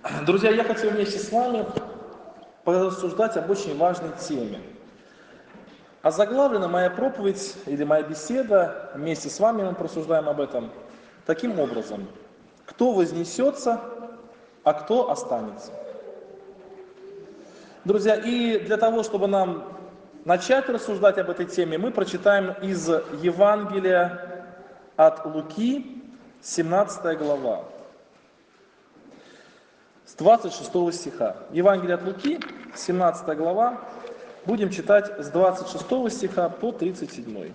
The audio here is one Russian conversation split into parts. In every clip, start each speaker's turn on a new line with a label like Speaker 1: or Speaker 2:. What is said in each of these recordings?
Speaker 1: Друзья, я хотел вместе с вами порассуждать об очень важной теме. Озаглавлена моя проповедь или моя беседа, вместе с вами мы порассуждаем об этом, таким образом. Кто вознесется, а кто останется? Друзья, и для того, чтобы нам начать рассуждать об этой теме, мы прочитаем из Евангелия от Луки, 17 глава. С 26 стиха. Евангелие от Луки, 17 глава, будем читать с 26 стиха по 37.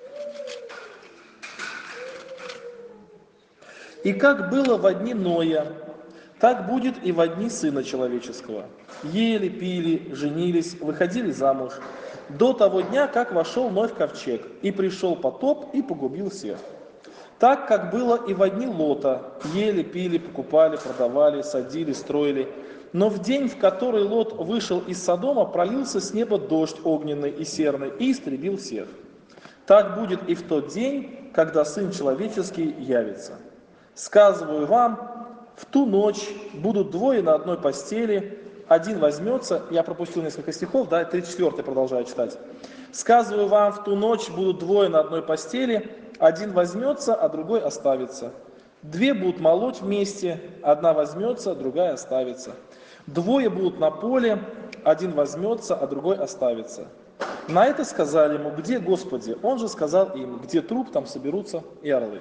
Speaker 1: «И как было во дни Ноя, так будет и во дни Сына Человеческого. Ели, пили, женились, выходили замуж, до того дня, как вошел Ной в ковчег, и пришел потоп, и погубил всех. Так, как было и во дни Лота, ели, пили, покупали, продавали, садили, строили. Но в день, в который Лот вышел из Содома, пролился с неба дождь огненный и серный, и истребил всех. Так будет и в тот день, когда Сын Человеческий явится. Сказываю вам, в ту ночь будут двое на одной постели, один возьмется, я пропустил несколько стихов, да, 34 продолжаю читать. Сказываю вам, в ту ночь будут двое на одной постели, один возьмется, а другой оставится. Две будут молоть вместе, одна возьмется, другая оставится. Двое будут на поле, один возьмется, а другой оставится. На это сказали ему: где, Господи? Он же сказал им: где труп, там соберутся и орлы.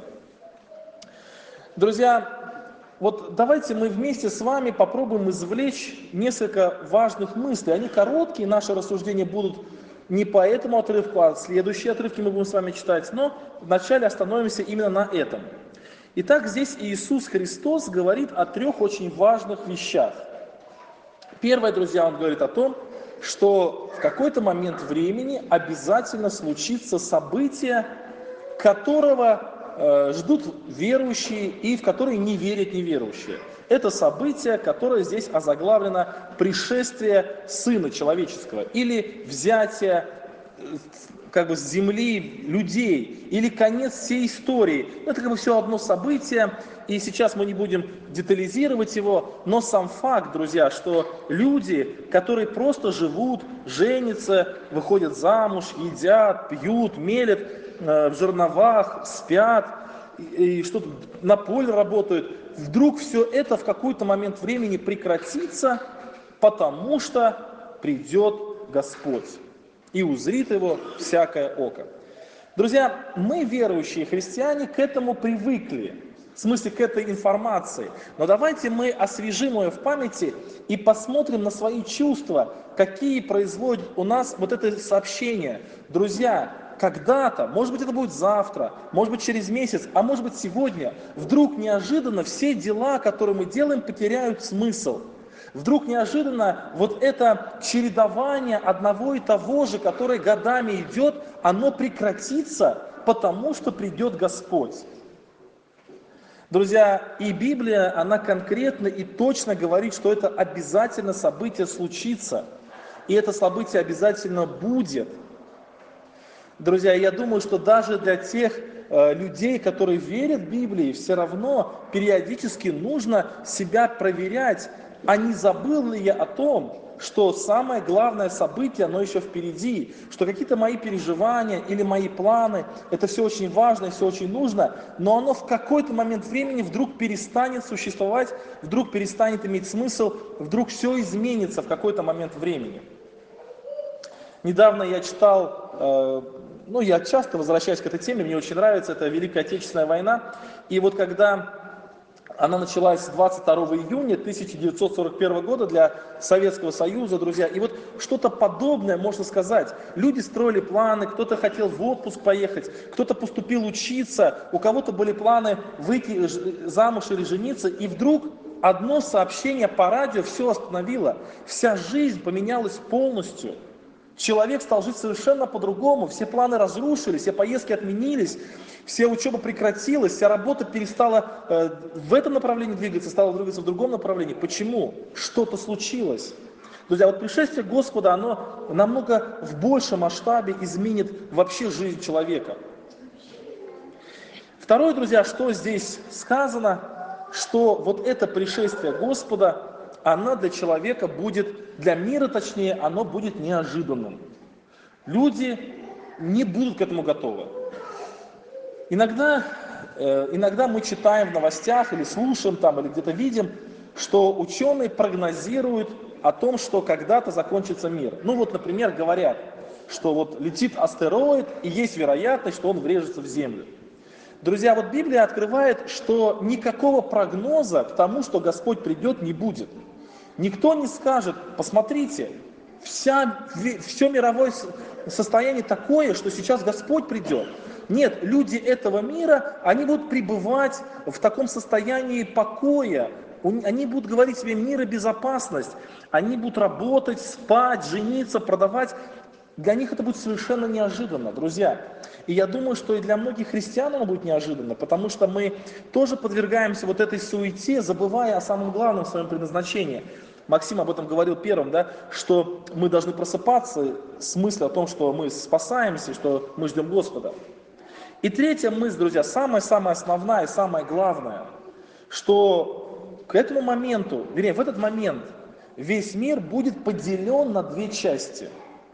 Speaker 1: Друзья, вот давайте мы вместе с вами попробуем извлечь несколько важных мыслей. Они короткие, наши рассуждения будут не по этому отрывку, а следующие отрывки мы будем с вами читать, но вначале остановимся именно на этом. Итак, здесь Иисус Христос говорит о трех очень важных вещах. Первое, друзья, Он говорит о том, что в какой-то момент времени обязательно случится событие, которого ждут верующие и в которые не верят неверующие. Это событие, которое здесь озаглавлено «Пришествие Сына Человеческого» или «Взятие с земли людей», или конец всей истории. Это все одно событие, и сейчас мы не будем детализировать его, но сам факт, друзья, что люди, которые просто живут, женятся, выходят замуж, едят, пьют, мелят в жерновах, спят, и что-то на поле работают, вдруг все это в какой-то момент времени прекратится, потому что придет Господь и узрит его всякое око. Друзья, мы, верующие христиане, к этому привыкли, в смысле к этой информации. Но давайте мы освежим ее в памяти и посмотрим на свои чувства, какие производит у нас вот это сообщение. Друзья, когда-то, может быть, это будет завтра, может быть, через месяц, а может быть, сегодня, вдруг неожиданно все дела, которые мы делаем, потеряют смысл. Вдруг неожиданно вот это чередование одного и того же, которое годами идет, оно прекратится, потому что придет Господь. Друзья, и Библия, она конкретно и точно говорит, что это обязательно событие случится, и это событие обязательно будет. Друзья, я думаю, что даже для тех людей, которые верят в Библии, все равно периодически нужно себя проверять, а не забыл ли я о том, что самое главное событие, оно еще впереди, что какие-то мои переживания или мои планы, это все очень важно и все очень нужно, но оно в какой-то момент времени вдруг перестанет существовать, вдруг перестанет иметь смысл, вдруг все изменится в какой-то момент времени. Недавно я читал, я часто возвращаюсь к этой теме, мне очень нравится, это Великая Отечественная война, и вот когда она началась 22 июня 1941 года для Советского Союза, друзья. И вот что-то подобное, можно сказать. Люди строили планы, кто-то хотел в отпуск поехать, кто-то поступил учиться, у кого-то были планы выйти замуж или жениться. И вдруг одно сообщение по радио все остановило. Вся жизнь поменялась полностью. Человек стал жить совершенно по-другому, все планы разрушились, все поездки отменились, вся учеба прекратилась, вся работа перестала в этом направлении двигаться, стала двигаться в другом направлении. Почему? Что-то случилось. Друзья, вот пришествие Господа, оно намного в большем масштабе изменит вообще жизнь человека. Второе, друзья, что здесь сказано, что вот это пришествие Господа, оно для человека будет, для мира точнее, оно будет неожиданным. Люди не будут к этому готовы. Иногда мы читаем в новостях или слушаем там, или где-то видим, что ученые прогнозируют о том, что когда-то закончится мир. Ну вот, например, говорят, что вот летит астероид, и есть вероятность, что он врежется в Землю. Друзья, вот Библия открывает, что никакого прогноза к тому, что Господь придет, не будет. Никто не скажет: посмотрите, все мировое состояние такое, что сейчас Господь придет. Нет, люди этого мира, они будут пребывать в таком состоянии покоя. Они будут говорить себе мир и безопасность. Они будут работать, спать, жениться, продавать. Для них это будет совершенно неожиданно, друзья. И я думаю, что и для многих христиан оно будет неожиданно, потому что мы тоже подвергаемся вот этой суете, забывая о самом главном в своем предназначении. Максим об этом говорил первым, да, что мы должны просыпаться с мыслью о том, что мы спасаемся, что мы ждем Господа. И третья мысль, друзья, самая-самая основная и самая главная, что к этому моменту, вернее, в этот момент весь мир будет поделен на две части.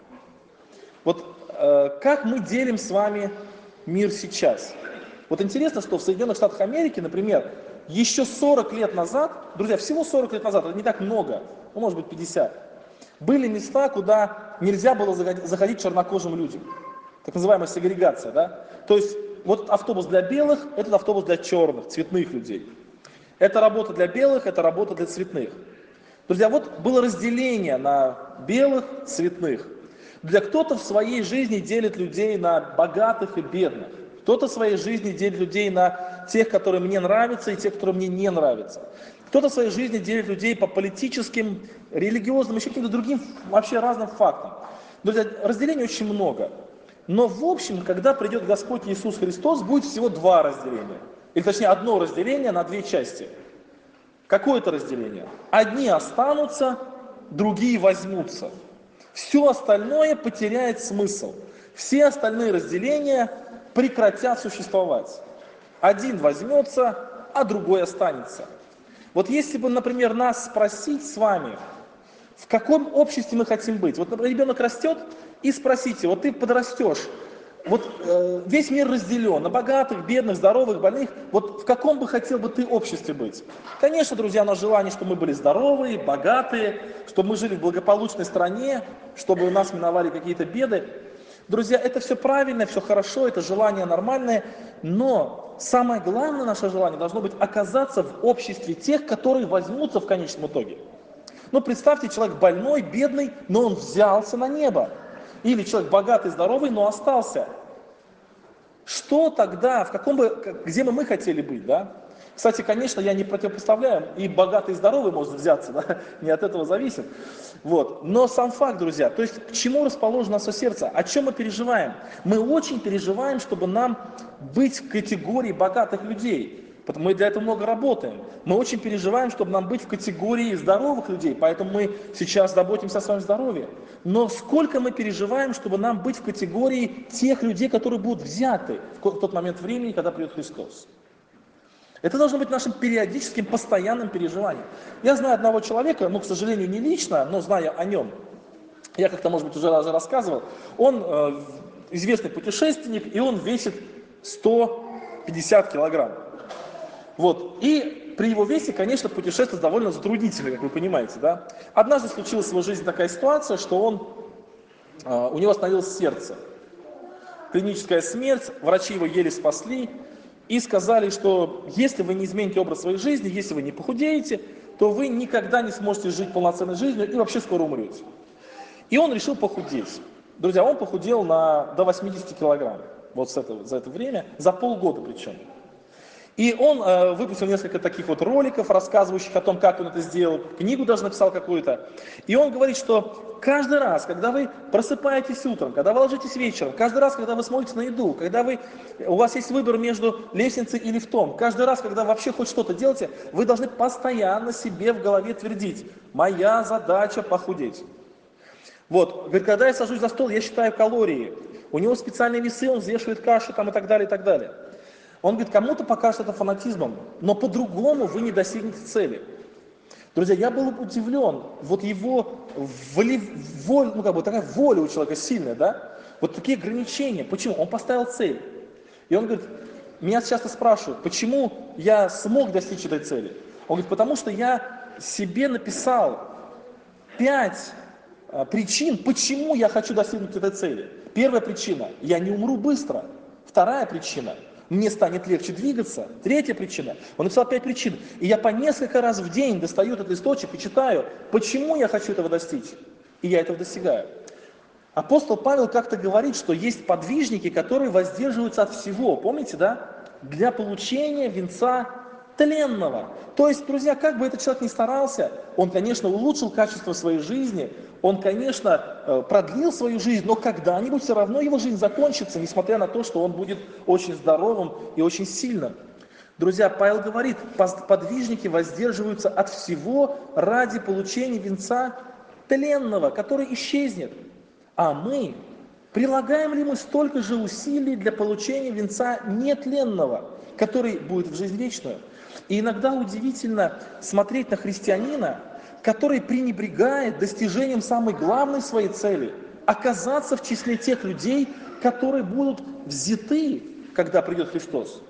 Speaker 1: Вот как мы делим с вами мир сейчас? Вот интересно, что в Соединенных Штатах Америки, например, еще 40 лет назад, друзья, всего 40 лет назад, это не так много, ну, может быть 50, были места, куда нельзя было заходить чернокожим людям. Так называемая сегрегация, да? То есть вот автобус для белых, этот автобус для черных, цветных людей. Это работа для белых, это работа для цветных. Друзья, вот было разделение на белых, цветных. Для кто-то в своей жизни делит людей на богатых и бедных. Кто-то в своей жизни делит людей на тех, которые мне нравятся, и тех, которые мне не нравятся. Кто-то в своей жизни делит людей по политическим, религиозным, еще каким-то другим вообще разным фактам. Друзья, разделений очень много. Но в общем, когда придет Господь Иисус Христос, будет всего два разделения. Или точнее, одно разделение на две части. Какое это разделение? Одни останутся, другие возьмутся. Все остальное потеряет смысл. Все остальные разделения прекратят существовать. Один возьмется, а другой останется. Вот если бы, например, нас спросить с вами, в каком обществе мы хотим быть. Вот, например, ребенок растет, и спросите, вот ты подрастешь, вот весь мир разделен на богатых, бедных, здоровых, больных. Вот в каком бы хотел бы ты обществе быть? Конечно, друзья, наше желание, чтобы мы были здоровые, богатые, чтобы мы жили в благополучной стране, чтобы нас миновали какие-то беды. Друзья, это все правильно, все хорошо, это желание нормальное, но самое главное наше желание должно быть оказаться в обществе тех, которые возьмутся в конечном итоге. Ну, представьте, человек больной, бедный, но он взялся на небо. Или человек богатый, здоровый, но остался. Что тогда, где бы мы хотели быть, да? Кстати, конечно, я не противопоставляю, и богатый, и здоровый может взяться, да? Не от этого зависит. Вот. Но сам факт, друзья, то есть к чему расположено наше сердце, о чем мы переживаем? Мы очень переживаем, чтобы нам быть в категории богатых людей. Мы для этого много работаем. Мы очень переживаем, чтобы нам быть в категории здоровых людей, поэтому мы сейчас заботимся о своем здоровье. Но сколько мы переживаем, чтобы нам быть в категории тех людей, которые будут взяты в тот момент времени, когда придет Христос. Это должно быть нашим периодическим, постоянным переживанием. Я знаю одного человека, к сожалению, не лично, но знаю о нем. Я как-то, может быть, уже рассказывал. Он известный путешественник, и он весит 150 килограмм. Вот. И при его весе, конечно, путешествовать довольно затруднительно, как вы понимаете, да. Однажды случилась в его жизни такая ситуация, что у него остановилось сердце. Клиническая смерть, врачи его еле спасли и сказали, что если вы не измените образ своей жизни, если вы не похудеете, то вы никогда не сможете жить полноценной жизнью и вообще скоро умрете. И он решил похудеть. Друзья, он похудел до 80 килограмм вот за это время, за полгода причем. И он выпустил несколько таких вот роликов, рассказывающих о том, как он это сделал, книгу даже написал какую-то. И он говорит, что каждый раз, когда вы просыпаетесь утром, когда вы ложитесь вечером, каждый раз, когда вы смотрите на еду, когда у вас есть выбор между лестницей и лифтом, каждый раз, когда вообще хоть что-то делаете, вы должны постоянно себе в голове твердить: моя задача похудеть. Вот, говорит, когда я сажусь за стол, я считаю калории. У него специальные весы, он взвешивает кашу там, и так далее, и так далее. Он говорит, кому-то покажется это фанатизмом, но по-другому вы не достигнете цели. Друзья, я был удивлен, вот его такая воля у человека сильная, да? Вот такие ограничения. Почему? Он поставил цель. И он говорит, меня часто спрашивают, почему я смог достичь этой цели? Он говорит, потому что я себе написал 5 причин, почему я хочу достигнуть этой цели. Первая причина, я не умру быстро. Вторая причина, мне станет легче двигаться. Третья причина, он написал 5 причин. И я по несколько раз в день достаю этот листочек и читаю, почему я хочу этого достичь. И я этого достигаю. Апостол Павел как-то говорит, что есть подвижники, которые воздерживаются от всего, помните, да? Для получения венца тленного. То есть, друзья, как бы этот человек ни старался, он, конечно, улучшил качество своей жизни, он, конечно, продлил свою жизнь, но когда-нибудь все равно его жизнь закончится, несмотря на то, что он будет очень здоровым и очень сильным. Друзья, Павел говорит, подвижники воздерживаются от всего ради получения венца тленного, который исчезнет. А мы, прилагаем ли мы столько же усилий для получения венца нетленного, который будет в жизнь вечную? И иногда удивительно смотреть на христианина, который пренебрегает достижением самой главной своей цели – оказаться в числе тех людей, которые будут взяты, когда придет Христос.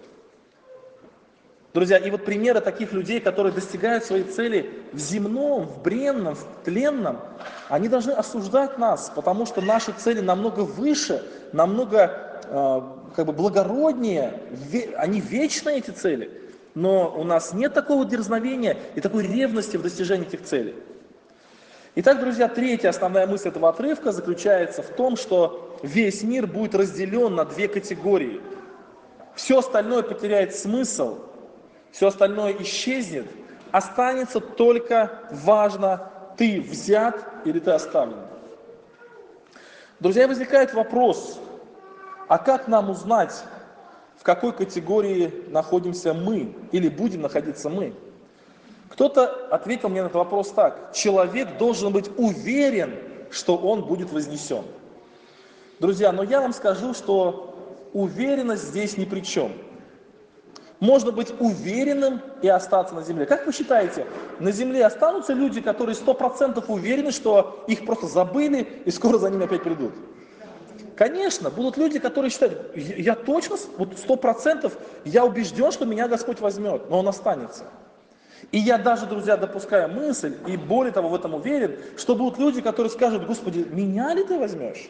Speaker 1: Друзья, и вот примеры таких людей, которые достигают своей цели в земном, в бренном, в тленном, они должны осуждать нас, потому что наши цели намного выше, намного благороднее, они вечные, эти цели. Но у нас нет такого дерзновения и такой ревности в достижении этих целей. Итак, друзья, третья основная мысль этого отрывка заключается в том, что весь мир будет разделен на 2 категории. Все остальное потеряет смысл, все остальное исчезнет, останется только важно, ты взят или ты оставлен. Друзья, возникает вопрос, а как нам узнать, в какой категории находимся мы или будем находиться мы? Кто-то ответил мне на этот вопрос так: человек должен быть уверен, что он будет вознесен. Друзья, но я вам скажу, что уверенность здесь ни при чем. Можно быть уверенным и остаться на земле. Как вы считаете, на земле останутся люди, которые 100% уверены, что их просто забыли и скоро за ними опять придут? Конечно, будут люди, которые считают, я точно, вот 100%, я убежден, что меня Господь возьмет, но Он останется. И я даже, друзья, допускаю мысль, и более того в этом уверен, что будут люди, которые скажут, Господи, меня ли Ты возьмешь?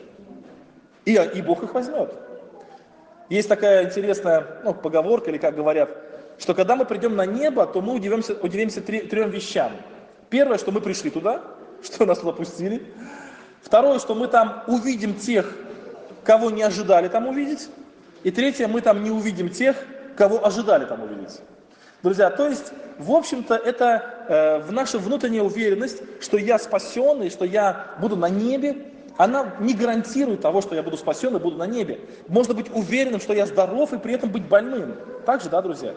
Speaker 1: И Бог их возьмет. Есть такая интересная поговорка, или как говорят, что когда мы придем на небо, то мы удивимся 3 вещам. Первое, что мы пришли туда, что нас туда пустили. Второе, что мы там увидим тех, кого не ожидали там увидеть. И третье, мы там не увидим тех, кого ожидали там увидеть. Друзья, то есть, в общем-то, это наша внутренняя уверенность, что я спасен и что я буду на небе, она не гарантирует того, что я буду спасен и буду на небе. Можно быть уверенным, что я здоров и при этом быть больным. Так же, да, друзья?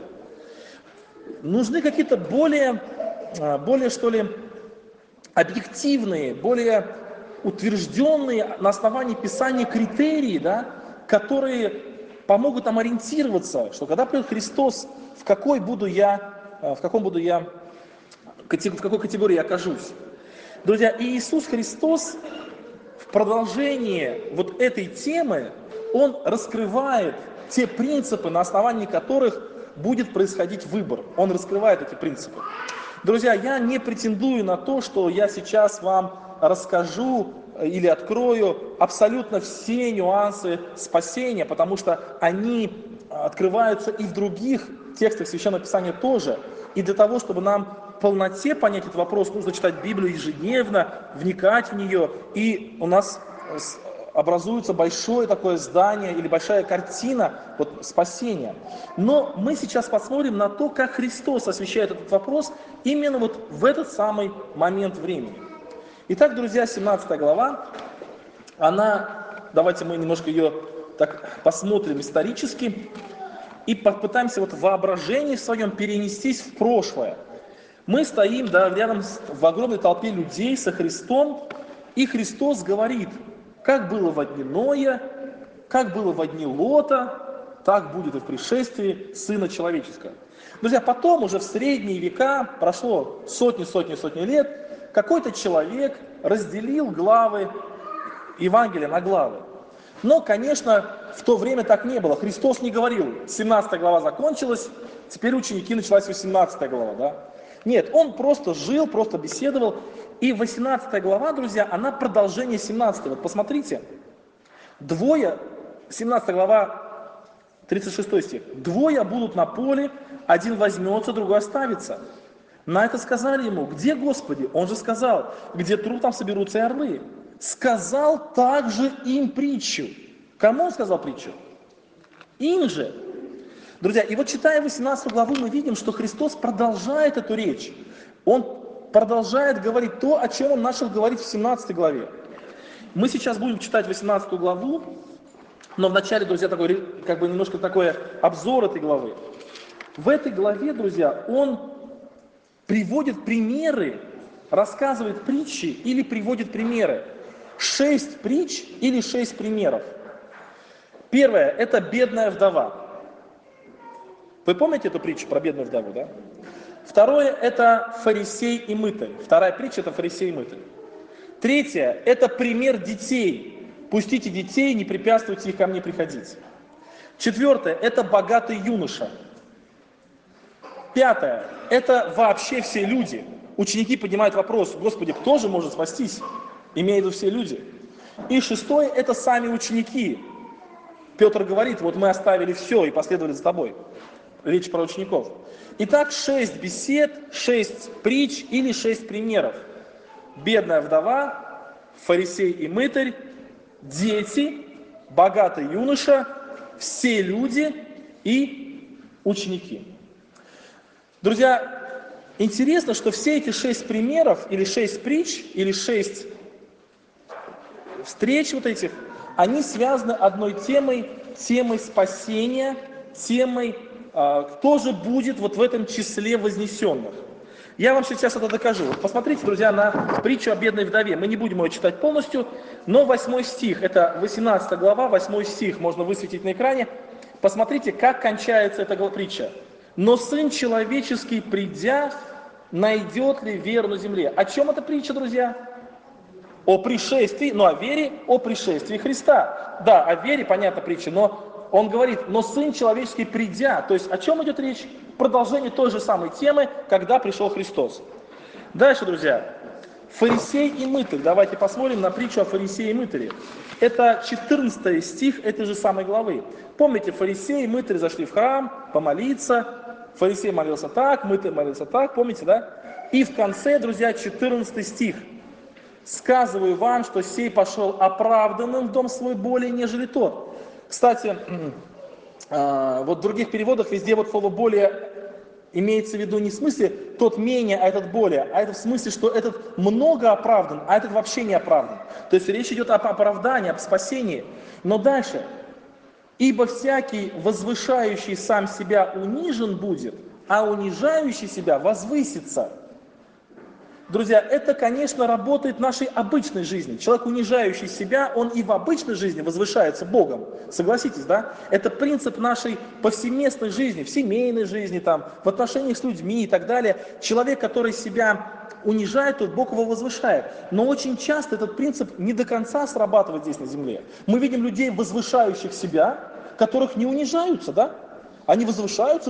Speaker 1: Нужны какие-то более что ли, объективные, более утвержденные на основании Писания критерии, да, которые помогут нам ориентироваться, что когда придет Христос, в какой категории я окажусь. Друзья, и Иисус Христос в продолжении вот этой темы, Он раскрывает те принципы, на основании которых будет происходить выбор. Он раскрывает эти принципы. Друзья, я не претендую на то, что я сейчас вам расскажу или открою абсолютно все нюансы спасения, потому что они открываются и в других текстах Священного Писания тоже. И для того, чтобы нам в полноте понять этот вопрос, нужно читать Библию ежедневно, вникать в нее, и у нас образуется большое такое здание или большая картина спасения. Но мы сейчас посмотрим на то, как Христос освещает этот вопрос именно в этот самый момент времени. Итак, друзья, 17 глава, давайте мы немножко ее так посмотрим исторически и попытаемся в воображении своем перенестись в прошлое. Мы стоим рядом в огромной толпе людей со Христом, и Христос говорит, как было во дни Ноя, как было во дни Лота, так будет и в пришествии Сына Человеческого. Друзья, потом уже в средние века, прошло сотни лет, какой-то человек разделил главы Евангелия на главы. Но, конечно, в то время так не было. Христос не говорил, 17 глава закончилась, теперь ученики началась 18 глава. Да? Нет, он просто жил, просто беседовал. И 18 глава, друзья, она продолжение 17. Вот посмотрите, 17 глава, 36 стих. «Двое будут на поле, один возьмется, другой оставится». На это сказали ему: «Где, Господи?» Он же сказал: «Где труд, там соберутся и орлы». Сказал также им притчу. Кому он сказал притчу? Им же. Друзья, и вот читая 18 главу, мы видим, что Христос продолжает эту речь. Он продолжает говорить то, о чем он начал говорить в 17 главе. Мы сейчас будем читать 18 главу, но вначале, друзья, такой, как бы немножко такой обзор этой главы. В этой главе, друзья, он приводит примеры, рассказывает притчи или приводит примеры. 6 притч или 6 примеров. Первое – это бедная вдова. Вы помните эту притчу про бедную вдову, да? Второе – это фарисей и мытарь. Вторая притча – это фарисей и мытарь. Третье – это пример детей. Пустите детей, не препятствуйте их ко мне приходить. Четвертое – это богатый юноша. Пятое – это вообще все люди. Ученики поднимают вопрос: Господи, кто же может спастись? Имея в виду все люди. И шестое – это сами ученики. Петр говорит: вот мы оставили все и последовали за тобой. Речь про учеников. Итак, 6 бесед, 6 притч или 6 примеров. Бедная вдова, фарисей и мытарь, дети, богатый юноша, все люди и ученики. Друзья, интересно, что все эти 6 примеров, или 6 притч, или 6 встреч вот этих, они связаны одной темой спасения, темой, кто же будет вот в этом числе вознесенных. Я вам сейчас это докажу. Вот посмотрите, друзья, на притчу о бедной вдове. Мы не будем ее читать полностью, но 8 стих, это 18 глава, 8 стих, можно высветить на экране. Посмотрите, как кончается эта притча. «Но Сын Человеческий, придя, найдет ли веру на земле?» О чем эта притча, друзья? О пришествии, о вере, о пришествии Христа. Да, о вере, понятно, притча, но он говорит: «Но Сын Человеческий, придя». То есть о чем идет речь? Продолжение той же самой темы, когда пришел Христос. Дальше, друзья, фарисей и мытарь. Давайте посмотрим на притчу о фарисее и мытаре. Это 14 стих этой же самой главы. Помните, фарисей и мытарь зашли в храм помолиться. Фарисей молился так, мытарь молился так, помните, да? И в конце, друзья, 14 стих. «Сказываю вам, что сей пошел оправданным в дом свой более, нежели тот». Кстати, вот в других переводах везде вот слово «более» имеется в виду не в смысле тот менее, а этот более, а это в смысле, что этот много оправдан, а этот вообще не оправдан. То есть речь идет об оправдании, об спасении. Но дальше. «Ибо всякий, возвышающий сам себя, унижен будет, а унижающий себя возвысится». Друзья, это, конечно, работает в нашей обычной жизни. Человек, унижающий себя, он и в обычной жизни возвышается Богом. Согласитесь, да? Это принцип нашей повсеместной жизни, в семейной жизни, там, в отношениях с людьми и так далее. Человек, который себя унижает, тот Бог его возвышает. Но очень часто этот принцип не до конца срабатывает здесь на земле. Мы видим людей, возвышающих себя, которых не унижаются, да? Они возвышаются,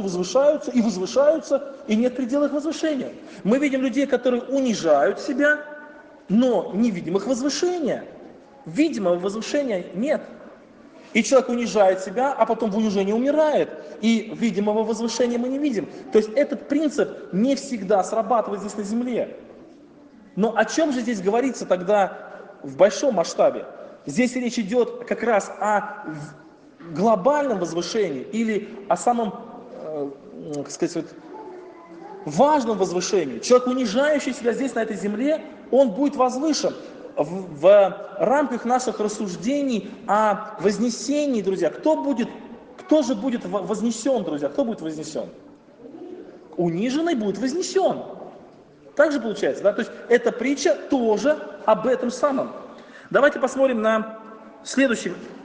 Speaker 1: и нет предела их возвышению. Мы видим людей, которые унижают себя, но не видим их возвышения. Видимого возвышения нет. И человек унижает себя, а потом в унижении умирает. И видимого возвышения мы не видим. То есть этот принцип не всегда срабатывает здесь на земле. Но о чем же здесь говорится тогда в большом масштабе? Здесь речь идет как раз о глобальном возвышении или о самом, как сказать, важном возвышении. Человек, унижающий себя здесь, на этой земле, он будет возвышен. В рамках наших рассуждений о вознесении, друзья, кто же будет вознесен, друзья? Кто будет вознесен? Униженный будет вознесен. Так же получается, да? То есть эта притча тоже об этом самом. Давайте посмотрим на следующий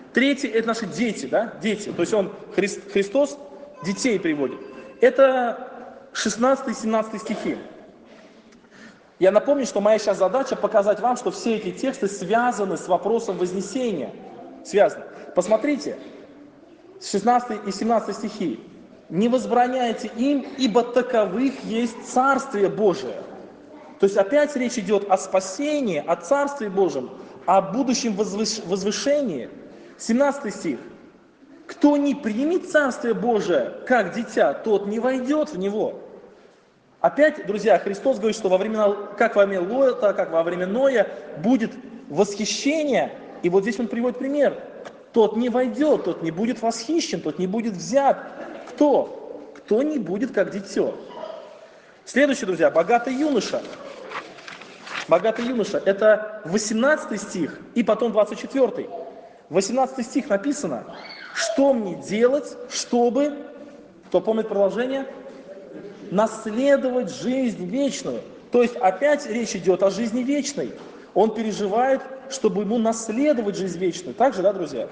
Speaker 1: Третий – это наши дети, да, дети. То есть Христос детей приводит. Это 16 и 17 стихи. Я напомню, что моя сейчас задача показать вам, что все эти тексты связаны с вопросом Вознесения. Связаны. Посмотрите, 16 и 17 стихи. «Не возбраняйте им, ибо таковых есть Царствие Божие». То есть опять речь идет о спасении, о Царстве Божьем, о будущем возвышении. 17 стих. «Кто не примет Царствие Божие, как дитя, тот не войдет в него». Опять, друзья, Христос говорит, что как во время Лота, как во время Ноя будет восхищение. И вот здесь Он приводит пример. Тот не войдет, тот не будет восхищен, тот не будет взят. Кто? Кто не будет, как дитё. Следующий, друзья, богатый юноша. Богатый юноша. Это 18 стих и потом 24. 18 стих написано, что мне делать, чтобы, кто помнит продолжение? Наследовать жизнь вечную. То есть опять речь идет о жизни вечной. Он переживает, чтобы ему наследовать жизнь вечную. Так же, да, друзья?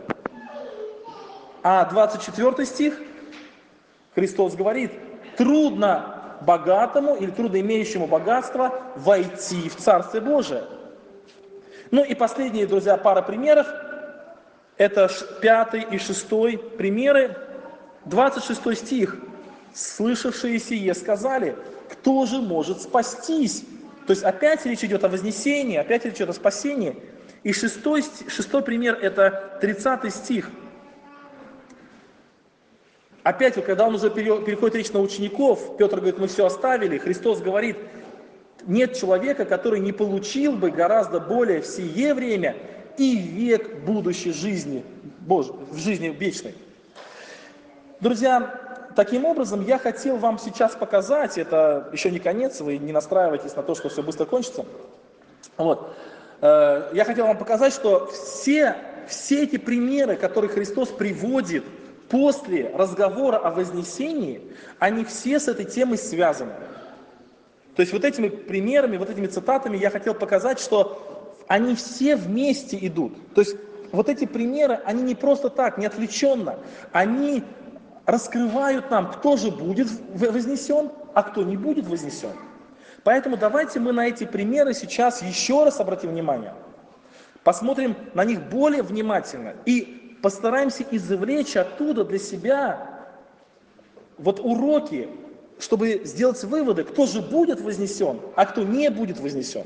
Speaker 1: А 24 стих Христос говорит, трудно богатому или трудно имеющему богатство войти в Царствие Божие. Ну и последние, друзья, пара примеров. Это 5 и 6 примеры. 26 стих. «Слышавшие сие сказали, кто же может спастись?» То есть опять речь идет о вознесении, опять речь идет о спасении. И шестой пример – это 30 стих. Опять, когда он уже переходит речь на учеников, Петр говорит, мы все оставили, Христос говорит, нет человека, который не получил бы гораздо более в сие время и век будущей жизни, в жизни вечной. Друзья, таким образом, я хотел вам сейчас показать, это еще не конец, вы не настраивайтесь на то, что все быстро кончится. Вот. Я хотел вам показать, что все эти примеры, которые Христос приводит после разговора о Вознесении, они все с этой темой связаны. То есть вот этими примерами, вот этими цитатами я хотел показать, что они все вместе идут. То есть вот эти примеры, они не просто так, не отвлеченно, они раскрывают нам, кто же будет вознесен, а кто не будет вознесен. Поэтому давайте мы на эти примеры сейчас еще раз обратим внимание. Посмотрим на них более внимательно и постараемся извлечь оттуда для себя вот уроки, чтобы сделать выводы, кто же будет вознесен, а кто не будет вознесен.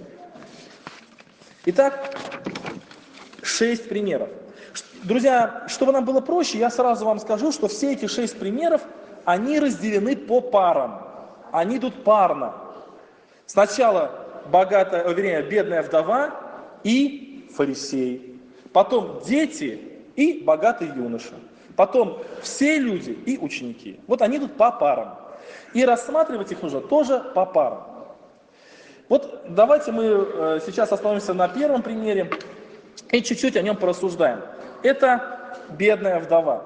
Speaker 1: Итак, 6 примеров. Друзья, чтобы нам было проще, я сразу вам скажу, что все эти 6 примеров, они разделены по парам. Они идут парно. Сначала бедная вдова и фарисей. Потом дети и богатый юноша. Потом все люди и ученики. Вот они идут по парам. И рассматривать их нужно тоже по парам. Вот давайте мы сейчас остановимся на первом примере и чуть-чуть о нем порассуждаем. Это бедная вдова.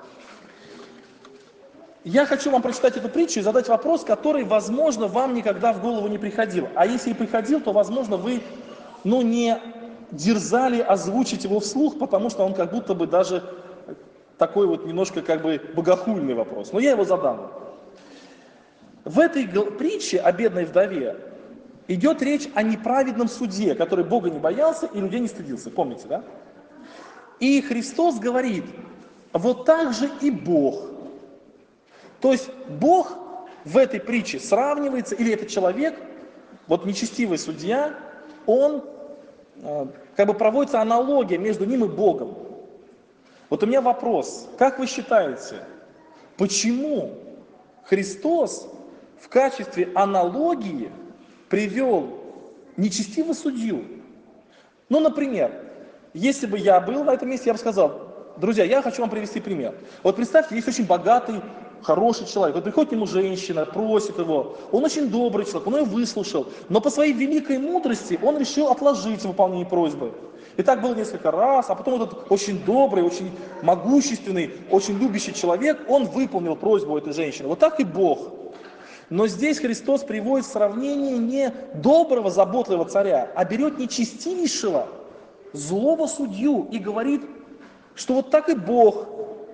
Speaker 1: Я хочу вам прочитать эту притчу и задать вопрос, который, возможно, вам никогда в голову не приходил. А если и приходил, то, возможно, вы не дерзали озвучить его вслух, потому что он как будто бы даже такой вот немножко как бы богохульный вопрос. Но я его задам. В этой притче о бедной вдове идет речь о неправедном судье, который Бога не боялся и людей не стыдился. Помните, да? И Христос говорит, вот так же и Бог. То есть Бог в этой притче сравнивается, или этот человек, вот нечестивый судья, он, как бы проводится аналогия между ним и Богом. Вот у меня вопрос, как вы считаете, почему Христос в качестве аналогии привел нечестивого судью? Ну, например, если бы я был на этом месте, я бы сказал, друзья, я хочу вам привести пример. Вот представьте, есть очень богатый, хороший человек. Вот приходит к нему женщина, просит его. Он очень добрый человек, он ее выслушал. Но по своей великой мудрости он решил отложить выполнение просьбы. И так было несколько раз, а потом этот очень добрый, очень могущественный, очень любящий человек, он выполнил просьбу этой женщины. Вот так и Бог. Но здесь Христос приводит в сравнение не доброго, заботливого царя, а берет нечестивейшего, злого судью и говорит, что вот так и Бог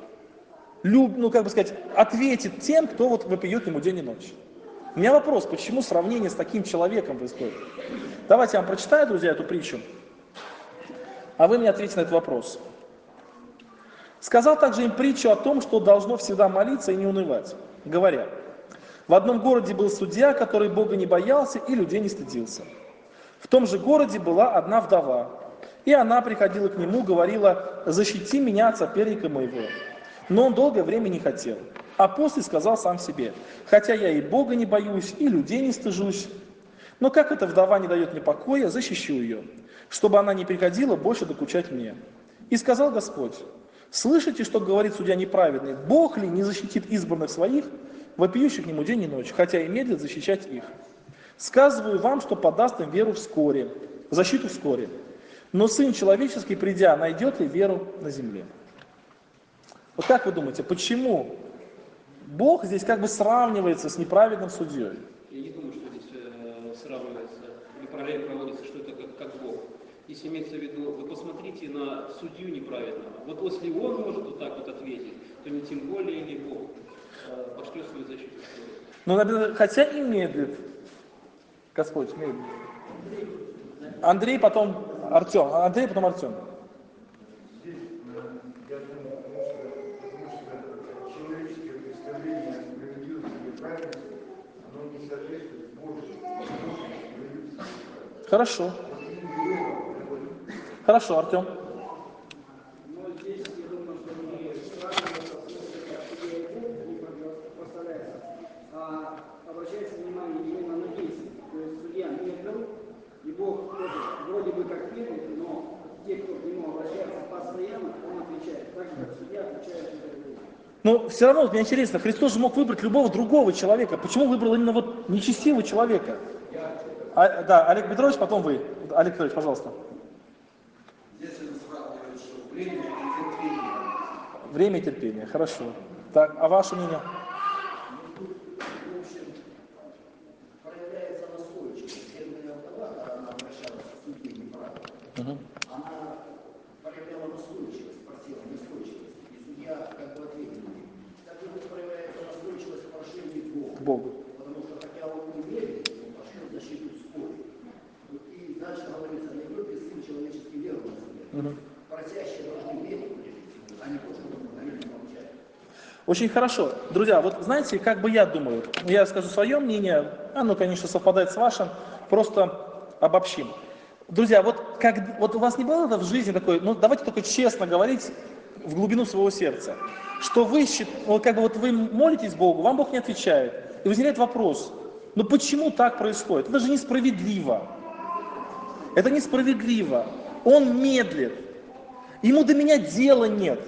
Speaker 1: ответит тем, кто вот вопиет ему день и ночь. У меня вопрос, почему сравнение с таким человеком происходит? Давайте я вам прочитаю, друзья, эту притчу, а вы мне ответите на этот вопрос. Сказал также им притчу о том, что должно всегда молиться и не унывать, говоря: в одном городе был судья, который Бога не боялся и людей не стыдился. В том же городе была одна вдова, и она приходила к нему, говорила: защити меня от соперника моего. Но он долгое время не хотел. А после сказал сам себе: хотя я и Бога не боюсь, и людей не стыжусь, но как эта вдова не дает мне покоя, защищу ее, чтобы она не приходила больше докучать мне. И сказал Господь: слышите, что говорит судья неправедный? Бог ли не защитит избранных своих, вопиющих к нему день и ночь, хотя и медлит защищать их? Сказываю вам, что подаст им веру вскоре, защиту вскоре. Но Сын Человеческий, придя, найдет ли веру на земле? Вот как вы думаете, почему Бог здесь как бы сравнивается с неправедным судьей?
Speaker 2: Я не думаю, что здесь сравнивается или параллель проводится, что это как Бог. Если имеется в виду, вы посмотрите на судью неправедного. Вот если он может вот так вот ответить, то не тем более ли Бог пошлет свою защиту.
Speaker 1: Ну, хотя и медлит. Господь медлит. Андрей, потом Артем. Андрей, потом Артем.
Speaker 3: Здесь, я думаю, потому что человеческое представление о справедливости и правильности, оно не соответствует Божьей справедливости.
Speaker 1: Хорошо. Хорошо, Артем.
Speaker 4: Но здесь, я думаю, что не сравнивается в смысле, как судья и Бог не противопоставляется, а обращается внимание именно на действие. То есть судья медлил, и Бог тоже вроде бы как медлит, но те, кто к нему обращается постоянно, он отвечает. Так же, как судья отвечает на это.
Speaker 1: Но все равно, мне интересно, Христос же мог выбрать любого другого человека. Почему выбрал именно вот нечестивого человека? Да, Олег Петрович, потом вы. Олег Петрович, пожалуйста.
Speaker 5: Здесь он сравнивает, что время и терпение.
Speaker 1: Время и терпение, хорошо. Так, а ваше мнение?
Speaker 6: В общем, проявляется настойчивость. Бедная вдова, когда она обращалась к судье неправильно, она проявляла настойчивость, просила настойчивость. И судья как бы ответил ей. Так вот проявляется настойчивость в прошении к Богу. Потому что хотя он не верит, он пошел в защиту вскоре. И дальше говорится: найдет ли Сын Человеческий веру на земле. Просящие должны верить, а не просто мгновенно молчать.
Speaker 1: Очень хорошо. Друзья, вот знаете, как бы я думаю, я скажу свое мнение, оно, конечно, совпадает с вашим, просто обобщим. Друзья, вот у вас не было это в жизни такой, ну давайте только честно говорить в глубину своего сердца, что вы молитесь Богу, вам Бог не отвечает, и возникает вопрос: ну почему так происходит? Это же несправедливо. Это несправедливо. Он медлит. Ему до меня дела нет.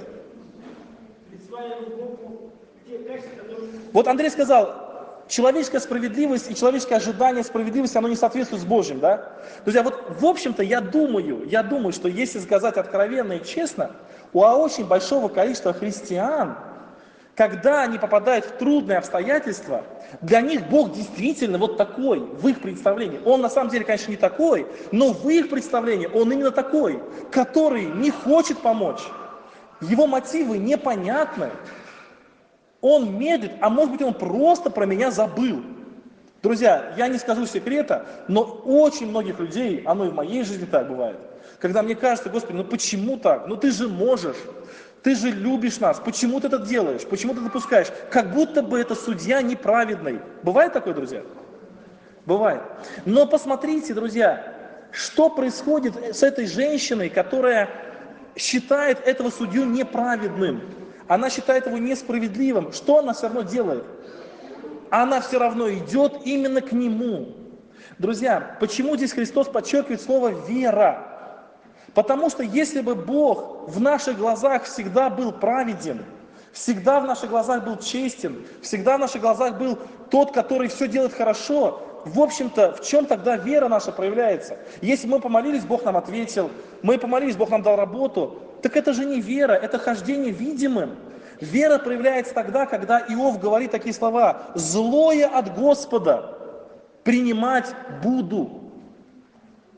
Speaker 1: Вот Андрей сказал, человеческая справедливость и человеческое ожидание справедливости, оно не соответствует с Божьим, да? Друзья, вот в общем-то я думаю, что если сказать откровенно и честно, у очень большого количества христиан, когда они попадают в трудные обстоятельства, для них Бог действительно вот такой, в их представлении. Он на самом деле, конечно, не такой, но в их представлении он именно такой, который не хочет помочь. Его мотивы непонятны. Он медлит, а может быть он просто про меня забыл. Друзья, я не скажу секрета, но очень многих людей, оно и в моей жизни так бывает, когда мне кажется: Господи, ну почему так? Ну ты же можешь. Ты же любишь нас, почему ты это делаешь, почему ты допускаешь? Как будто бы это судья неправедный. Бывает такое, друзья? Бывает. Но посмотрите, друзья, что происходит с этой женщиной, которая считает этого судью неправедным. Она считает его несправедливым. Что она все равно делает? Она все равно идет именно к нему. Друзья, почему здесь Христос подчеркивает слово «вера»? Потому что если бы Бог в наших глазах всегда был праведен, всегда в наших глазах был честен, всегда в наших глазах был тот, который все делает хорошо, в общем-то, в чем тогда вера наша проявляется? Если мы помолились, Бог нам ответил, мы помолились, Бог нам дал работу, так это же не вера, это хождение видимым. Вера проявляется тогда, когда Иов говорит такие слова: «Злое от Господа принимать буду».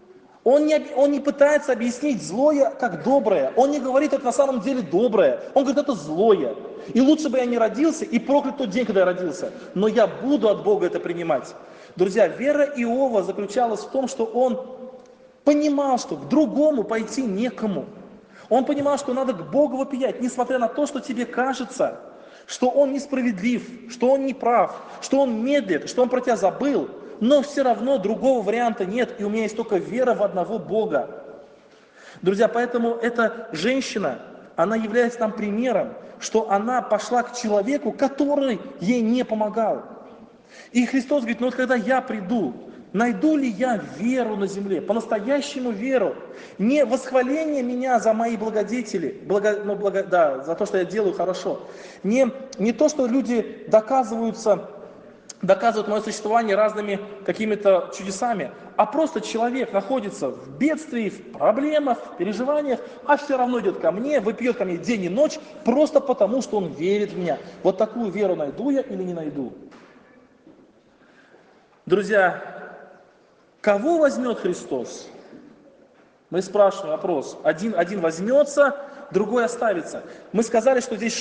Speaker 1: Он не пытается объяснить злое как доброе. Он не говорит, это на самом деле доброе. Он говорит, это злое. И лучше бы я не родился и проклят тот день, когда я родился. Но я буду от Бога это принимать. Друзья, вера Иова заключалась в том, что он понимал, что к другому пойти некому. Он понимал, что надо к Богу вопиять, несмотря на то, что тебе кажется, что Он несправедлив, что Он не прав, что Он медлит, что Он про тебя забыл. Но все равно другого варианта нет, и у меня есть только вера в одного Бога. Друзья, поэтому эта женщина, она является нам примером, что она пошла к человеку, который ей не помогал. И Христос говорит, ну вот когда я приду, найду ли я веру на земле, по-настоящему веру, не восхваление меня за мои благодетели, за то, что я делаю хорошо, не то, что люди доказывают мое существование разными какими-то чудесами, а просто человек находится в бедствии, в проблемах, в переживаниях, а все равно идет ко мне, выпьет ко мне день и ночь, просто потому, что он верит в меня. Вот такую веру найду я или не найду? Друзья, кого возьмет Христос? Мы спрашиваем вопрос. Один возьмется, другой оставится. Мы сказали, что здесь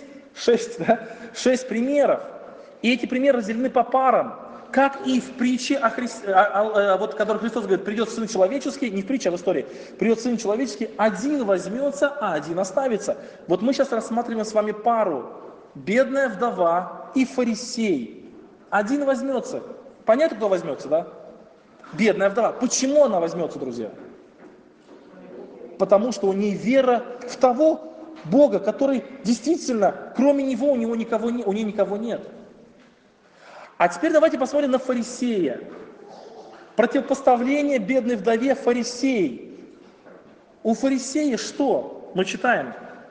Speaker 1: шесть примеров. И эти примеры разделены по парам. Как и в притче о Христе, вот который Христос говорит, придет Сын Человеческий, не в притче, а в истории, придет Сын Человеческий, один возьмется, а один оставится. Вот мы сейчас рассматриваем с вами пару. Бедная вдова и фарисей. Один возьмется. Понятно, кто возьмется, да? Бедная вдова. Почему она возьмется, друзья? Потому что у нее вера в того Бога, который действительно, кроме Него, у нее никого нет. А теперь давайте посмотрим на фарисея. Противопоставление бедной вдове фарисей. У фарисея что? Мы читаем.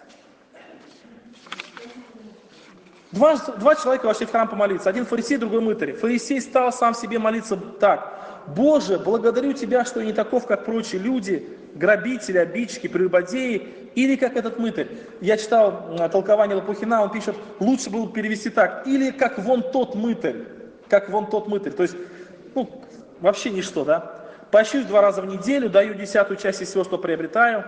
Speaker 1: Два человека вошли в храм помолиться. Один фарисей, другой мытарь. Фарисей стал сам себе молиться так. «Боже, благодарю Тебя, что я не таков, как прочие люди, грабители, обидчики, прелюбодеи, или как этот мытарь». Я читал толкование Лопухина, он пишет, лучше было перевести так. Или как вон тот мытарь. Как вон тот мытарь. То есть, вообще ничто, да? Пощусь 2 раза в неделю, даю 10-ую часть из всего, что приобретаю.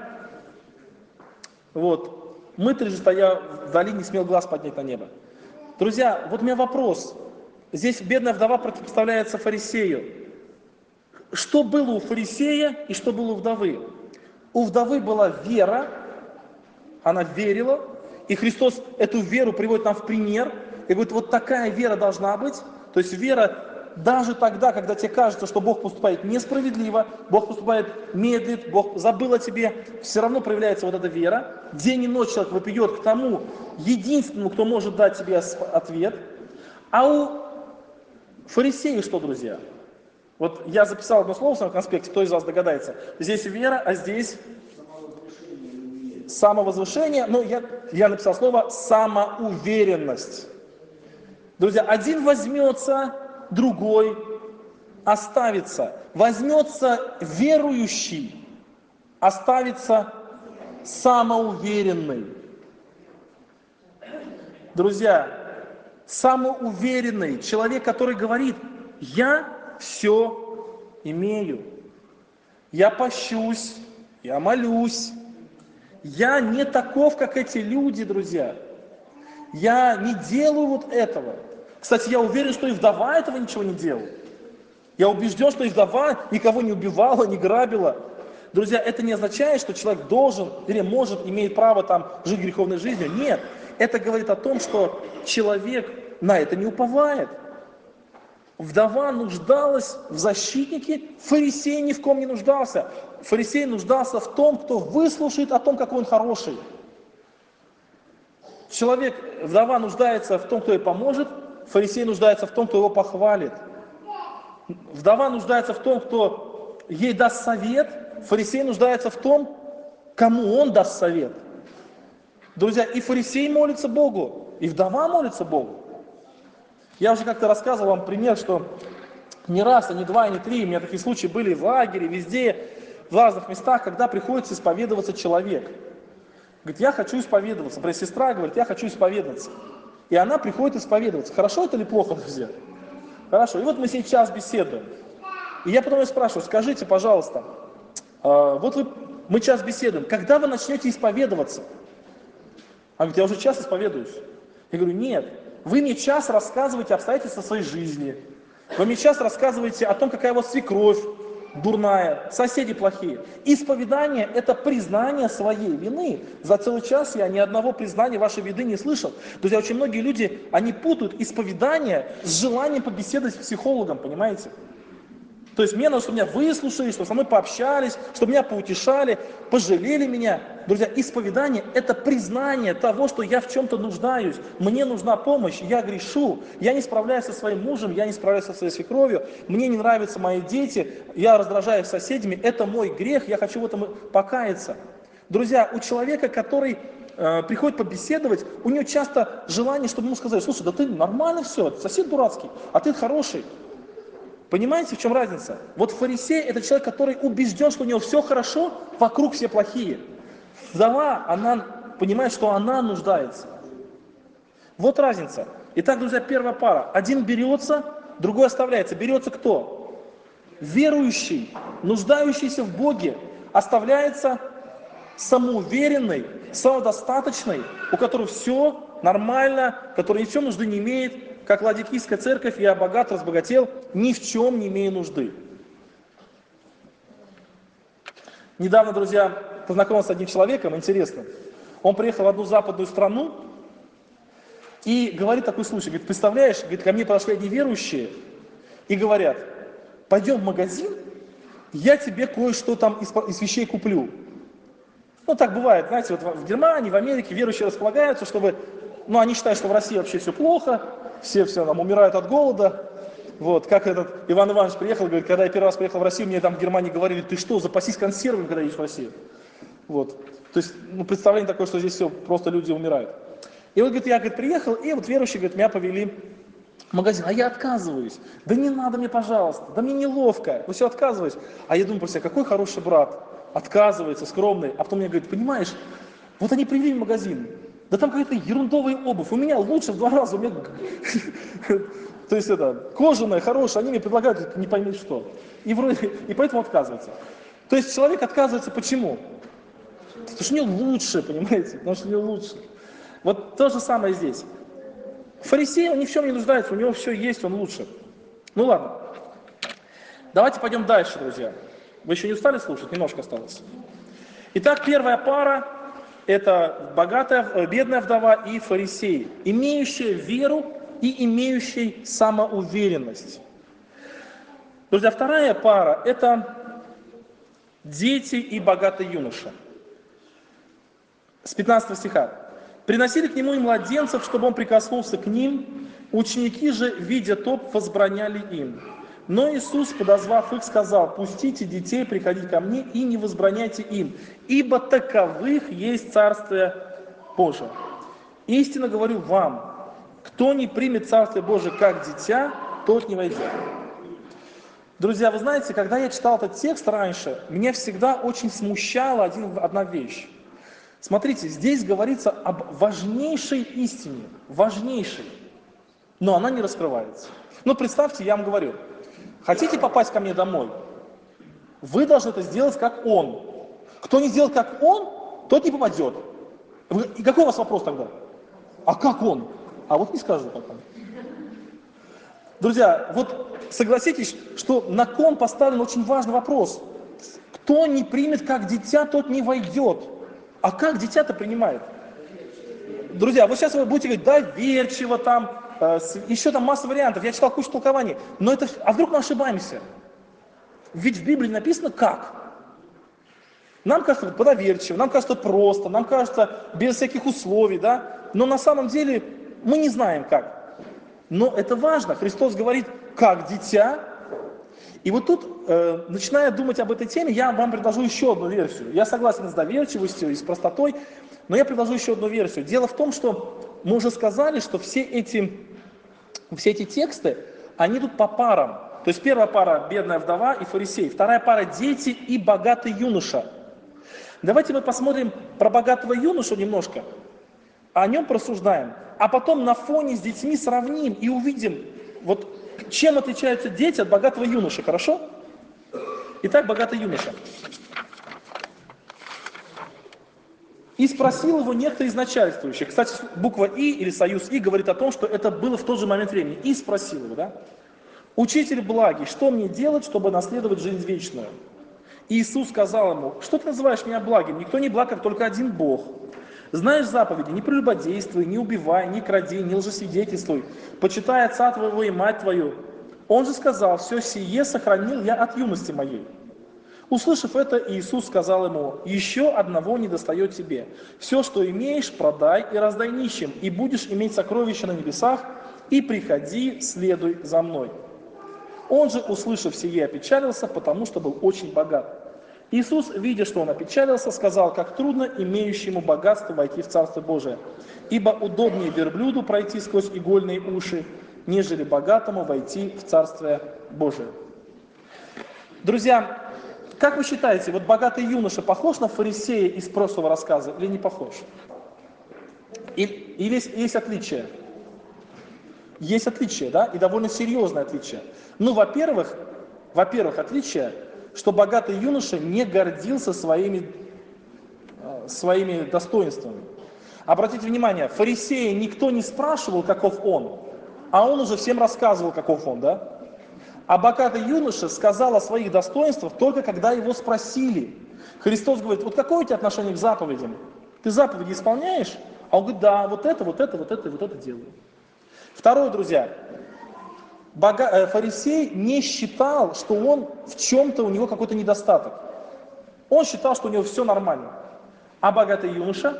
Speaker 1: Вот. Мытарь же, стоя вдали, не смел глаз поднять на небо. Друзья, вот у меня вопрос. Здесь бедная вдова противопоставляется фарисею. Что было у фарисея и что было у вдовы? У вдовы была вера, она верила, и Христос эту веру приводит нам в пример, и говорит, вот такая вера должна быть. То есть вера даже тогда, когда тебе кажется, что Бог поступает несправедливо, Бог поступает медлит, Бог забыл о тебе, все равно проявляется вот эта вера. День и ночь человек вопиет к тому единственному, кто может дать тебе ответ. А у фарисеев что, друзья? Вот я записал одно слово в своем конспекте, кто из вас догадается. Здесь вера, а здесь самовозвышение. Но я написал слово самоуверенность. Друзья, один возьмется, другой оставится. Возьмется верующий, оставится самоуверенный. Друзья, самоуверенный человек, который говорит, я все имею, я пощусь, я молюсь, я не таков, как эти люди, друзья, я не делаю вот этого. Кстати, я уверен, что и вдова этого ничего не делала. Я убежден, что и вдова никого не убивала, не грабила. Друзья, это не означает, что человек должен или может, имеет право там жить греховной жизнью. Нет, это говорит о том, что человек на это не уповает. Вдова нуждалась в защитнике, фарисей ни в ком не нуждался. Фарисей нуждался в том, кто выслушает о том, какой он хороший. Вдова нуждается в том, кто ей поможет, фарисей нуждается в том, кто его похвалит. Вдова нуждается в том, кто ей даст совет, фарисей нуждается в том, кому он даст совет. Друзья, и фарисей молится Богу, и вдова молится Богу. Я уже как-то рассказывал вам пример, что не раз, и не два, и не три, у меня такие случаи были в лагере, везде, в разных местах, когда приходится исповедоваться человек. Говорит, я хочу исповедоваться. Например, сестра говорит, я хочу исповедоваться. И она приходит исповедоваться. Хорошо это или плохо, друзья? Хорошо. И вот мы сейчас беседуем. И я потом ее спрашиваю, скажите, пожалуйста, мы час беседуем, когда вы начнете исповедоваться? Она говорит, я уже час исповедуюсь. Я говорю, нет, вы мне час рассказываете обстоятельства своей жизни. Вы мне час рассказываете о том, какая у вас свекровь дурная, соседи плохие. Исповедание – это признание своей вины. За целый час я ни одного признания вашей вины не слышал. Друзья, очень многие люди, они путают исповедание с желанием побеседовать с психологом, понимаете? То есть мне надо, чтобы меня выслушали, чтобы со мной пообщались, чтобы меня поутешали, пожалели меня. Друзья, исповедание – это признание того, что я в чем-то нуждаюсь, мне нужна помощь, я грешу, я не справляюсь со своим мужем, я не справляюсь со своей свекровью, мне не нравятся мои дети, я раздражаюсь соседями, это мой грех, я хочу в этом покаяться. Друзья, у человека, который приходит побеседовать, у него часто желание, чтобы ему сказали, слушай, да ты нормально все, сосед дурацкий, а ты хороший. Понимаете, в чем разница? Вот фарисей – это человек, который убежден, что у него все хорошо, вокруг все плохие. Вдова, она понимает, что она нуждается. Вот разница. Итак, друзья, первая пара. Один берется, другой оставляется. Берется кто? Верующий, нуждающийся в Боге. Оставляется самоуверенный, самодостаточный, у которого все нормально, который ни в чем нужды не имеет. Как Ладикийская церковь, я богат, разбогател, ни в чем не имею нужды. Недавно, друзья, познакомился с одним человеком, интересно. Он приехал в одну западную страну и говорит такой случай. Говорит, представляешь, говорит, ко мне подошли одни верующие и говорят, пойдем в магазин, я тебе кое-что там из вещей куплю. Ну, так бывает, знаете, вот в Германии, в Америке верующие располагаются, чтобы, ну, они считают, что в России вообще все плохо, все там умирают от голода. Вот, как этот Иван Иванович приехал, говорит, когда я первый раз приехал в Россию, мне там в Германии говорили, ты что, запасись консервами, когда едешь в Россию. Вот, то есть, ну, представление такое, что здесь все, просто люди умирают. И вот, говорит, я, говорит, приехал, и вот верующие, говорит, меня повели в магазин, а я отказываюсь. Да не надо мне, пожалуйста, да мне неловко, ну все, отказываюсь. А я думаю про себя, какой хороший брат, отказывается, скромный. А потом мне говорит, понимаешь, вот они привели в магазин, да там какая-то ерундовая обувь, у меня лучше в 2 раза, у меня... То есть это, кожаная, хорошая, они мне предлагают не пойми что. И поэтому отказывается. То есть человек отказывается почему? Потому что у него лучше, понимаете? Потому что у него лучше. Вот то же самое здесь. Фарисей, он ни в чем не нуждается, у него все есть, он лучше. Ну ладно. Давайте пойдем дальше, друзья. Вы еще не устали слушать? Немножко осталось. Итак, первая пара – это бедная вдова и фарисей, имеющие веру и имеющий самоуверенность. Друзья, вторая пара – это дети и богатый юноша. С 15 стиха. «Приносили к нему и младенцев, чтобы он прикоснулся к ним. Ученики же, видя то, возбраняли им. Но Иисус, подозвав их, сказал, пустите детей приходить ко мне и не возбраняйте им, ибо таковых есть Царствие Божие. Истинно говорю вам, кто не примет Царствие Божие как дитя, тот не войдет». Друзья, вы знаете, когда я читал этот текст раньше, меня всегда очень смущала одна вещь. Смотрите, здесь говорится об важнейшей истине, важнейшей, но она не раскрывается. Ну, представьте, я вам говорю, хотите попасть ко мне домой? Вы должны это сделать, как он. Кто не сделает, как он, тот не попадет. И какой у вас вопрос тогда? А как он? А вот не скажу пока. Друзья, вот согласитесь, что на кон поставлен очень важный вопрос. Кто не примет как дитя, тот не войдет. А как дитя-то принимает? Друзья, вы сейчас будете говорить, доверчиво там, еще там масса вариантов. Я читал кучу толкований. Но это, а вдруг мы ошибаемся? Ведь в Библии написано как? Нам кажется подоверчиво, нам кажется просто, нам кажется без всяких условий, да? Но на самом деле мы не знаем как. Но это важно. Христос говорит, как дитя. И вот тут, начиная думать об этой теме, я вам предложу еще одну версию. Я согласен с доверчивостью и с простотой, но я предложу еще одну версию. Дело в том, что мы уже сказали, что все эти тексты, они идут по парам. То есть первая пара – бедная вдова и фарисей. Вторая пара – дети и богатый юноша. Давайте мы посмотрим про богатого юношу немножко, о нем просуждаем, а потом на фоне с детьми сравним и увидим, вот чем отличаются дети от богатого юноши, хорошо? Итак, богатый юноша. И спросил его некто из начальствующих. Кстати, буква «и» или союз «и» говорит о том, что это было в тот же момент времени. И спросил его, да? «Учитель благий, что мне делать, чтобы наследовать жизнь вечную?» И Иисус сказал ему: «Что ты называешь меня благим? Никто не благ, как только один Бог. Знаешь заповеди: не прелюбодействуй, не убивай, не кради, не лжесвидетельствуй, почитай отца твоего и мать твою». Он же сказал: «Все сие сохранил я от юности моей». Услышав это, Иисус сказал ему: «Еще одного недостает тебе. Все, что имеешь, продай и раздай нищим, и будешь иметь сокровища на небесах, и приходи, следуй за мной». Он же, услышав сие, опечалился, потому что был очень богат. Иисус, видя, что он опечалился, сказал: «Как трудно имеющему богатство войти в Царство Божие, ибо удобнее верблюду пройти сквозь игольные уши, нежели богатому войти в Царствие Божие». Друзья, как вы считаете, вот богатый юноша похож на фарисея из прошлого рассказа или не похож? И есть отличие. Есть отличие, да, и довольно серьезное отличие. Ну, во-первых, отличие, что богатый юноша не гордился своими достоинствами. Обратите внимание, фарисея никто не спрашивал, каков он, а он уже всем рассказывал, каков он, да? А богатый юноша сказал о своих достоинствах только когда его спросили. Христос говорит: вот какое у тебя отношение к заповедям? Ты заповеди исполняешь? А он говорит: да, вот это делаю. Второе, друзья, фарисей не считал, что он в чем-то, у него какой-то недостаток. Он считал, что у него все нормально. А богатый юноша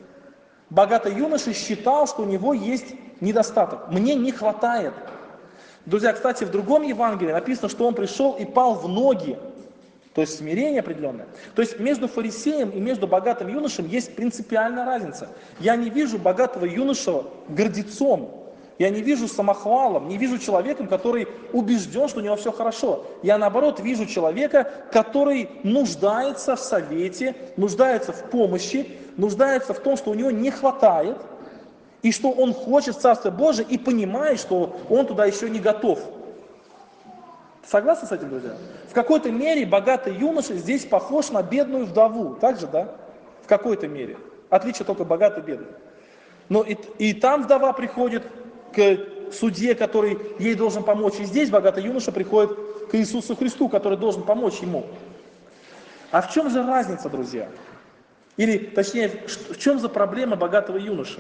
Speaker 1: считал, что у него есть недостаток. Мне не хватает. Друзья, кстати, в другом Евангелии написано, что он пришел и пал в ноги. То есть смирение определенное. То есть между фарисеем и между богатым юношем есть принципиальная разница. Я не вижу богатого юношу гордецом. Я не вижу самохвалом, не вижу человеком, который убежден, что у него все хорошо. Я, наоборот, вижу человека, который нуждается в совете, нуждается в помощи, нуждается в том, что у него не хватает, и что он хочет в Царствие Божие, и понимает, что он туда еще не готов. Согласны с этим, друзья? В какой-то мере богатый юноша здесь похож на бедную вдову. Так же, да? В какой-то мере. Отличие только богатый и бедный. Но и там вдова приходит к судье, который ей должен помочь. И здесь богатый юноша приходит к Иисусу Христу, который должен помочь ему. А в чем же разница, друзья? Или, точнее, в чем за проблема богатого юноши?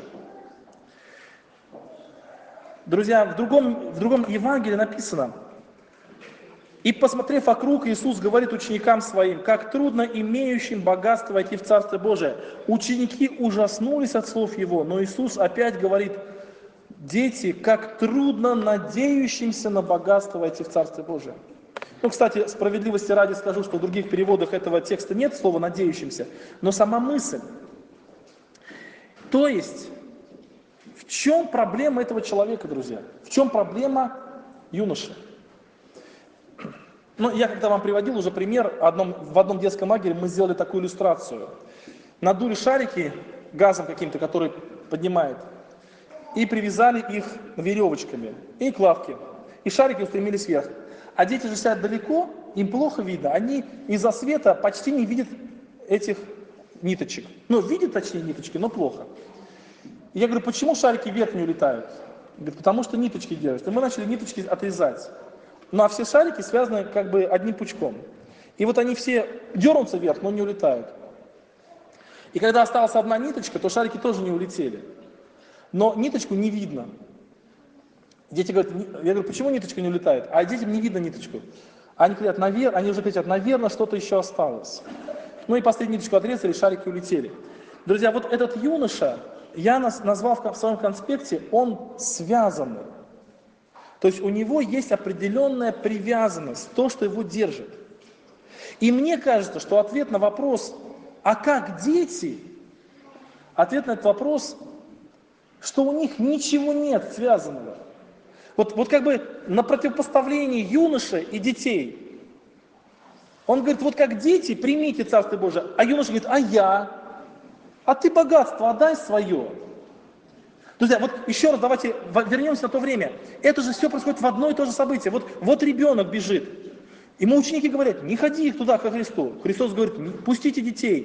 Speaker 1: Друзья, в другом Евангелии написано: «И, посмотрев вокруг, Иисус говорит ученикам своим: как трудно имеющим богатство войти в Царствие Божие». Ученики ужаснулись от слов Его, но Иисус опять говорит: «Дети, как трудно надеющимся на богатство войти в Царствие Божие». Ну, кстати, справедливости ради скажу, что в других переводах этого текста нет слова «надеющимся», но сама мысль. То есть, в чем проблема этого человека, друзья? В чем проблема юноши? Ну, я когда вам приводил уже пример, в одном детском лагере мы сделали такую иллюстрацию. Надули шарики газом каким-то, который поднимает, и привязали их веревочками и к лавке. И шарики устремились вверх. А дети же сидят далеко, им плохо видно. Они из-за света почти не видят этих ниточек. Ну, видят точнее ниточки, но плохо. И я говорю: почему шарики вверх не улетают? Говорит: потому что ниточки держат. И мы начали ниточки отрезать. Ну, а все шарики связаны как бы одним пучком. И вот они все дернутся вверх, но не улетают. И когда осталась одна ниточка, то шарики тоже не улетели. Но ниточку не видно. Дети говорят: я говорю: почему ниточка не улетает? А детям не видно ниточку. Они уже кричат: наверное, что-то еще осталось. Ну и последнюю ниточку отрезали, шарики улетели. Друзья, вот этот юноша, я назвал в своем конспекте, он связанный. То есть у него есть определенная привязанность, то, что его держит. И мне кажется, что ответ на вопрос: а как дети? Ответ на этот вопрос, что у них ничего нет связанного. Вот как бы на противопоставлении юноши и детей. Он говорит: вот как дети, примите Царствие Божие. А юноша говорит: а я? А ты богатство отдай свое. Друзья, вот еще раз давайте вернемся на то время. Это же все происходит в одно и то же событие. Вот ребенок бежит. Ему ученики говорят: не ходи их туда ко Христу. Христос говорит: пустите детей.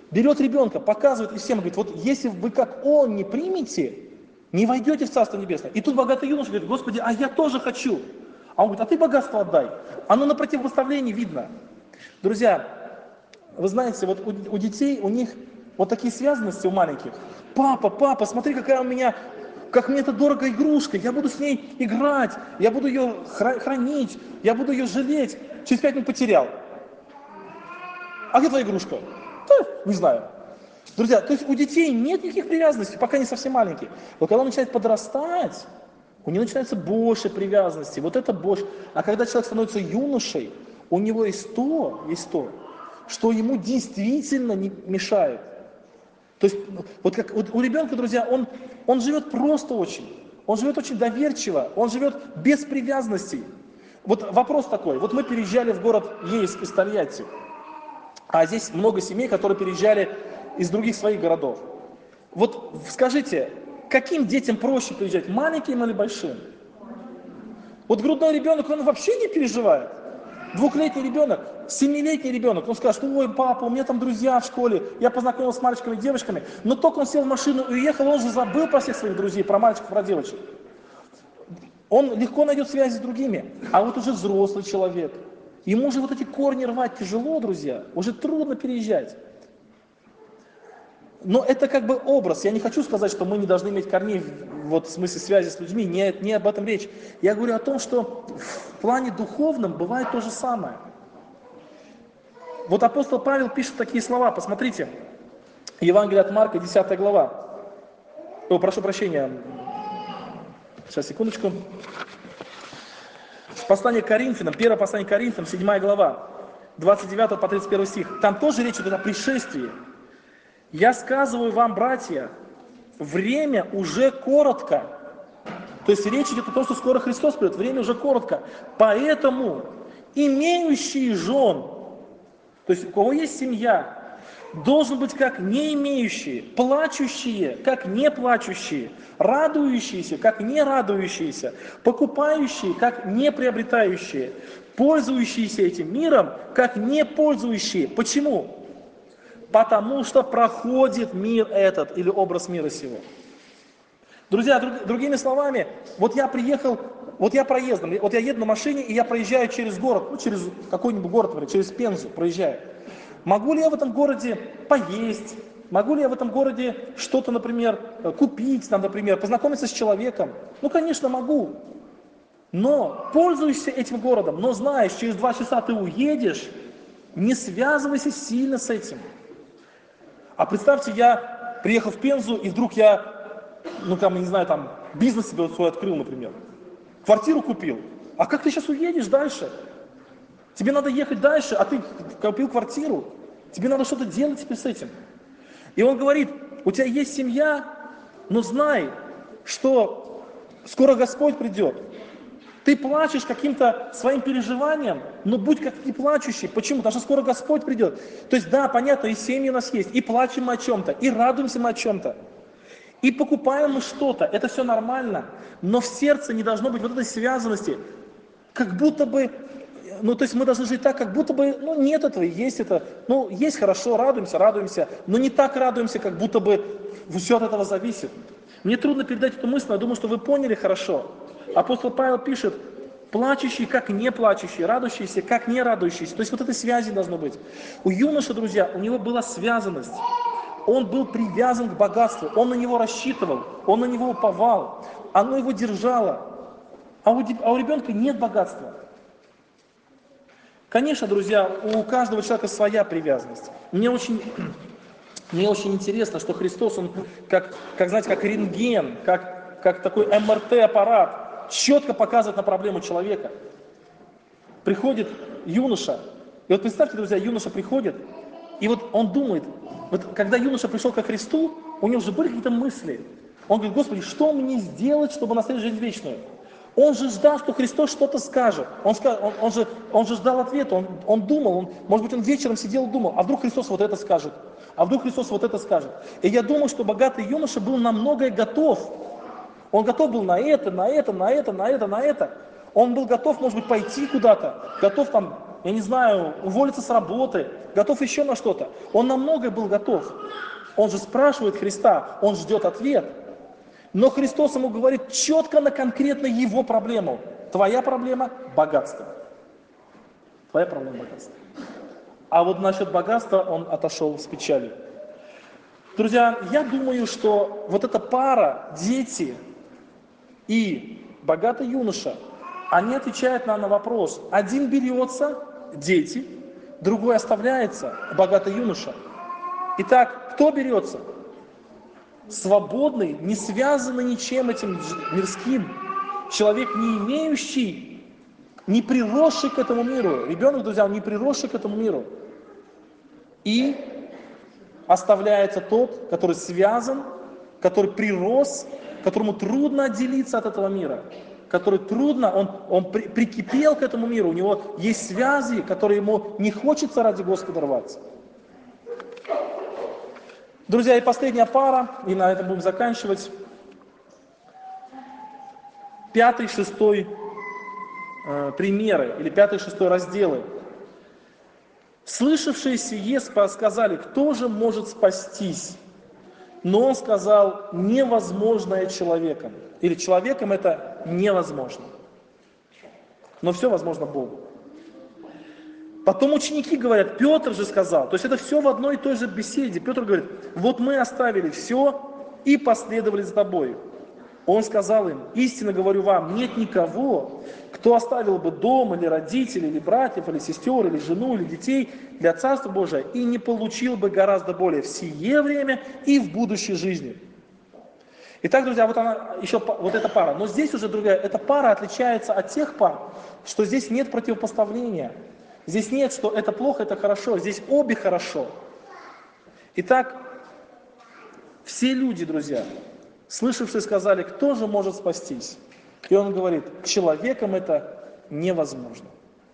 Speaker 1: берет ребенка, показывает и всем говорит, вот если вы как он не примете, не войдете в Царство Небесное. И тут богатый юноша говорит, Господи, а я тоже хочу. А он говорит, а ты богатство отдай. Оно на противопоставлении видно. Друзья, вы знаете, вот у детей, у них вот такие связанности у маленьких. Папа, смотри, какая у меня, как мне это дорого игрушка, я буду с ней играть, я буду ее хранить, я буду ее жалеть. Через 5 минут потерял. А где твоя игрушка? Да, не знаю. Друзья, то есть у детей нет никаких привязанностей, пока они совсем маленькие. Но когда он начинает подрастать, у него начинается больше привязанностей. Вот это больше. А когда человек становится юношей, у него есть то, что ему действительно не мешает. То есть, вот как у ребенка, друзья, он живет просто очень. Он живет очень доверчиво, он живет без привязанностей. Вот вопрос такой. Вот мы переезжали в город Ейск из Тольятти. А здесь много семей, которые переезжали из других своих городов. Вот скажите, каким детям проще приезжать, маленьким или большим? Вот грудной ребенок, он вообще не переживает. 2-летний ребенок, 7-летний ребенок, он скажет, ой, папа, у меня там друзья в школе, я познакомился с мальчиками и девочками, но только он сел в машину и уехал, он же забыл про всех своих друзей, про мальчиков, про девочек. Он легко найдет связи с другими, а вот уже взрослый человек, ему уже вот эти корни рвать тяжело, друзья, уже трудно переезжать. Но это как бы образ. Я не хочу сказать, что мы не должны иметь корней вот, в смысле связи с людьми. Не об этом речь. Я говорю о том, что в плане духовном бывает то же самое. Вот апостол Павел пишет такие слова. Посмотрите. Евангелие от Марка, 10 глава. О, прошу прощения. Сейчас, секундочку. Послание к Коринфянам, первое послание к Коринфянам, 7 глава, 29 по 31 стих. Там тоже речь идет о пришествии. «Я сказываю вам, братья, время уже коротко». То есть речь идет о том, что скоро Христос придет, время уже коротко. «Поэтому имеющие жен», то есть у кого есть семья, должен быть как не имеющие, плачущие, как не плачущие, радующиеся, как не радующиеся, покупающие, как не приобретающие, пользующиеся этим миром, как не пользующие. Почему? Потому что проходит мир этот, или образ мира сего. Друзья, другими словами, вот я приехал, вот я проездом, вот я еду на машине, и я проезжаю через город, ну, через какой-нибудь город, например, через Пензу проезжаю. Могу ли я в этом городе поесть? Могу ли я в этом городе что-то, например, купить, там, например, познакомиться с человеком? Ну, конечно, могу. Но пользуешься этим городом, но знаешь, через 2 часа ты уедешь, не связывайся сильно с этим. А представьте, я приехал в Пензу, и вдруг я, ну там, не знаю, там, бизнес себе свой открыл, например. Квартиру купил. А как ты сейчас уедешь дальше? Тебе надо ехать дальше, а ты купил квартиру. Тебе надо что-то делать теперь с этим. И он говорит, у тебя есть семья, но знай, что скоро Господь придет. Ты плачешь каким-то своим переживанием, но будь как не плачущий. Почему? Потому что скоро Господь придет. То есть, да, понятно, и семьи у нас есть, и плачем мы о чем-то, и радуемся мы о чем-то. И покупаем мы что-то, это все нормально. Но в сердце не должно быть вот этой связанности. Как будто бы, ну то есть мы должны жить так, как будто бы, ну нет этого, есть это. Ну есть хорошо, радуемся, но не так радуемся, как будто бы все от этого зависит. Мне трудно передать эту мысль, но я думаю, что вы поняли хорошо. Апостол Павел пишет, плачущие, как не плачущие, радующиеся, как не радующиеся. То есть вот этой связи должно быть. У юноши, друзья, у него была связанность. Он был привязан к богатству, он на него рассчитывал, он на него уповал, оно его держало. А у ребенка нет богатства. Конечно, друзья, у каждого человека своя привязанность. Мне очень интересно, что Христос, он как знаете, как рентген, как такой МРТ-аппарат, четко показывает на проблему человека. Приходит юноша, и вот представьте, друзья, юноша приходит, и вот он думает, вот когда юноша пришел ко Христу, у него же были какие-то мысли. Он говорит, Господи, что мне сделать, чтобы наследовать жизнь вечную? Он же ждал, что Христос что-то скажет. Он же ждал ответа, он думал, может быть, он вечером сидел и думал, а вдруг Христос вот это скажет, а вдруг Христос вот это скажет. И я думаю, что богатый юноша был на многое готов. Он готов был на это. Он был готов, может быть, пойти куда-то, готов там я не знаю, уволиться с работы, готов еще на что-то. Он на многое был готов. Он же спрашивает Христа, он ждет ответ. Но Христос ему говорит четко на конкретно его проблему. Твоя проблема – богатство. Твоя проблема – богатство. А вот насчет богатства он отошел с печалью. Друзья, я думаю, что вот эта пара, дети и богатый юноша, они отвечают нам на вопрос. Один берется, дети, другой оставляется, богатый юноша. Итак, кто берется? Свободный, не связанный ничем этим мирским, человек, не имеющий, не приросший к этому миру. Ребенок, друзья, он не приросший к этому миру. И оставляется тот, который связан, который прирос, которому трудно отделиться от этого мира, который трудно, он прикипел к этому миру, у него есть связи, которые ему не хочется ради Господа рваться. Друзья, и последняя пара, и на этом будем заканчивать. 5-6 примеры, или 5-6 разделы. Слышавшие сие сказали, кто же может спастись? Но он сказал, невозможное человеком. Или человеком это невозможно. Но все возможно Богу. Потом ученики говорят, Петр же сказал, то есть это все в одной и той же беседе. Петр говорит, вот мы оставили все и последовали за тобой. Он сказал им, истинно говорю вам, нет никого, кто оставил бы дом, или родителей, или братьев, или сестер, или жену, или детей для Царства Божия, и не получил бы гораздо более в сие время и в будущей жизни. Итак, друзья, вот она, еще вот эта пара. Но здесь уже другая, эта пара отличается от тех пар, что здесь нет противопоставления. Здесь нет, что это плохо, это хорошо. Здесь обе хорошо. Итак, все люди, друзья, слышавшие, сказали, кто же может спастись? И он говорит, человеком это невозможно.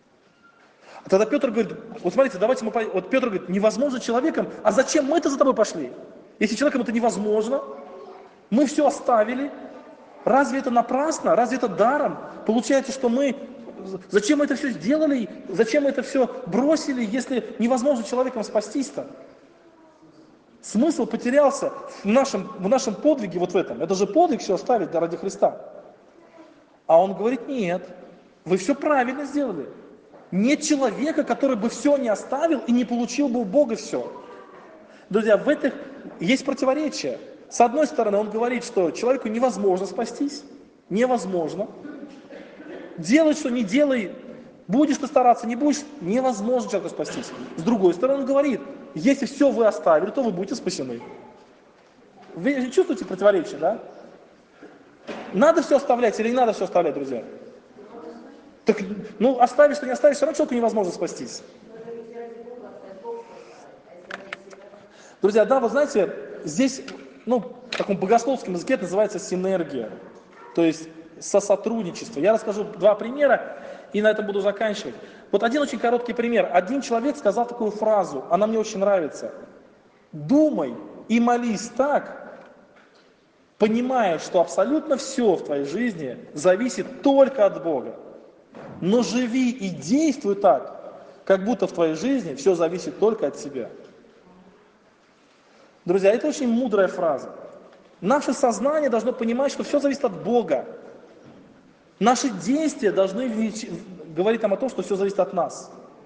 Speaker 1: А тогда Петр говорит, вот смотрите, давайте мы... Вот Петр говорит, невозможно человеком, а зачем мы-то за тобой пошли? Если человеком это невозможно, мы все оставили, разве это напрасно, разве это даром? Получается, что мы... Зачем мы это все сделали? Зачем мы это все бросили, если невозможно человеком спастись-то? Смысл потерялся в нашем подвиге вот в этом. Это же подвиг все оставить ради Христа. А он говорит, нет, вы все правильно сделали. Нет человека, который бы все не оставил и не получил бы у Бога все. Друзья, в этих есть противоречие. С одной стороны, он говорит, что человеку невозможно спастись. Невозможно. Делай, что не делай, будешь ты стараться, не будешь, невозможно человеку спастись. С другой стороны, он говорит, если все вы оставили, то вы будете спасены. Вы чувствуете противоречие, да? Надо все оставлять или не надо все оставлять, друзья? Так, ну, оставишь, что не оставишь, все равно человеку невозможно спастись. Друзья, да, вы знаете, здесь, в таком богословском языке это называется синергия. То есть сосотрудничество. Я расскажу 2 примера и на этом буду заканчивать. Вот один очень короткий пример. Один человек сказал такую фразу, она мне очень нравится. Думай и молись так, понимая, что абсолютно все в твоей жизни зависит только от Бога. Но живи и действуй так, как будто в твоей жизни все зависит только от тебя. Друзья, это очень мудрая фраза. Наше сознание должно понимать, что все зависит от Бога. Наши действия должны говорить нам о том, что все зависит от нас.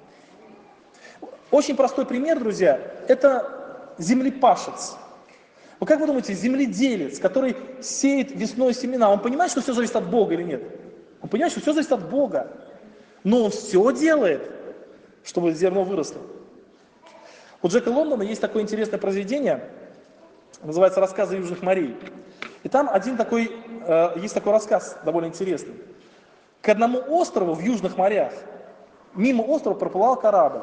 Speaker 1: Очень простой пример, друзья, это землепашец. Вот как вы думаете, земледелец, который сеет весной семена, он понимает, что все зависит от Бога или нет? Он понимает, что все зависит от Бога. Но он все делает, чтобы зерно выросло. У Джека Лондона есть такое интересное произведение, называется «Рассказы Южных морей». И там есть такой рассказ довольно интересный. К одному острову в Южных морях, мимо острова проплывал корабль.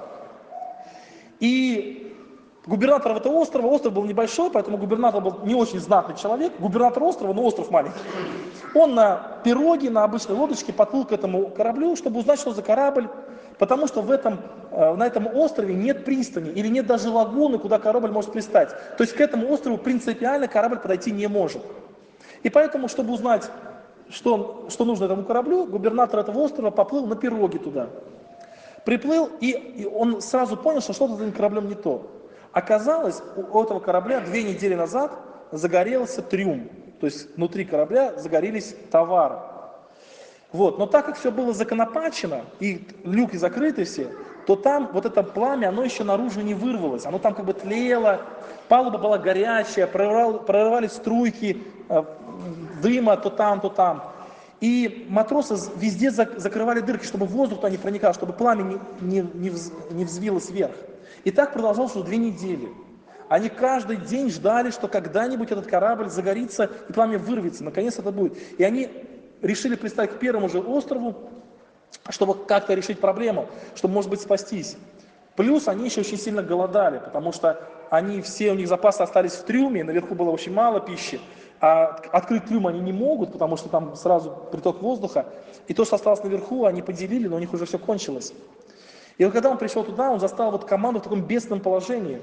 Speaker 1: И губернатор этого острова, остров был небольшой, поэтому губернатор был не очень знатный человек, губернатор острова, но остров маленький. Он на пироге, на обычной лодочке подплыл к этому кораблю, чтобы узнать, что за корабль, потому что на этом острове нет пристани или нет даже лагуны, куда корабль может пристать. То есть к этому острову принципиально корабль подойти не может. И поэтому, чтобы узнать, что нужно этому кораблю, губернатор этого острова поплыл на пироге туда. Приплыл, и он сразу понял, что что-то с этим кораблем не то. Оказалось, у этого корабля 2 недели назад загорелся трюм. То есть внутри корабля загорелись товары. Вот. Но так как все было законопачено, и люки закрыты все, то там вот это пламя, оно еще наружу не вырвалось. Оно там как бы тлело, палуба была горячая, прорывались струйки дыма то там, то там. И матросы везде закрывали дырки, чтобы воздух туда не проникал, чтобы пламя не взвилось вверх. И так продолжалось уже 2 недели. Они каждый день ждали, что когда-нибудь этот корабль загорится и пламя вырвется. Наконец это будет. И они решили пристать к первому же острову, чтобы как-то решить проблему, чтобы, может быть, спастись. Плюс они еще очень сильно голодали, потому что все у них запасы остались в трюме, наверху было очень мало пищи, а открыть трюм они не могут, потому что там сразу приток воздуха. И то, что осталось наверху, они поделили, но у них уже все кончилось. И вот когда он пришел туда, он застал вот команду в таком бедственном положении.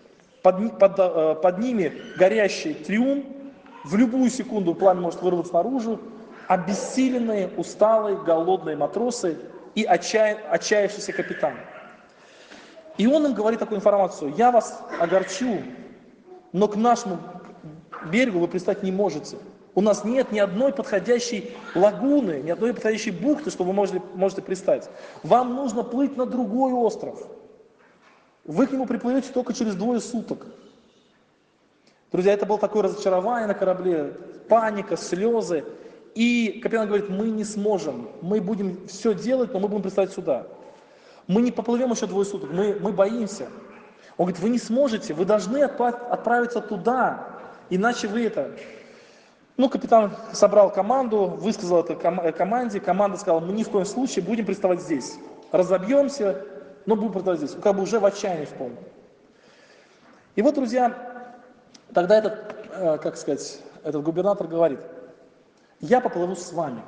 Speaker 1: Под ними горящий трюм, в любую секунду пламя может вырваться наружу, обессиленные, усталые, голодные матросы и отчаявшийся капитан. И он им говорит такую информацию: я вас огорчу, но к нашему берегу вы пристать не можете. У нас нет ни одной подходящей лагуны, ни одной подходящей бухты, что вы можете пристать. Вам нужно плыть на другой остров. Вы к нему приплывете только через 2 суток. Друзья, это было такое разочарование на корабле, паника, слезы. И капитан говорит: мы не сможем, мы будем все делать, но мы будем приставать сюда. Мы не поплывем еще 2 суток, мы боимся. Он говорит: вы не сможете, вы должны отправиться туда, иначе вы это... Ну, капитан собрал команду, высказал это команде, команда сказала: мы ни в коем случае будем приставать здесь. Разобьемся, но будем приставать здесь. Как бы уже в отчаянии в полном. И вот, друзья, тогда этот губернатор говорит: я поплыву с вами.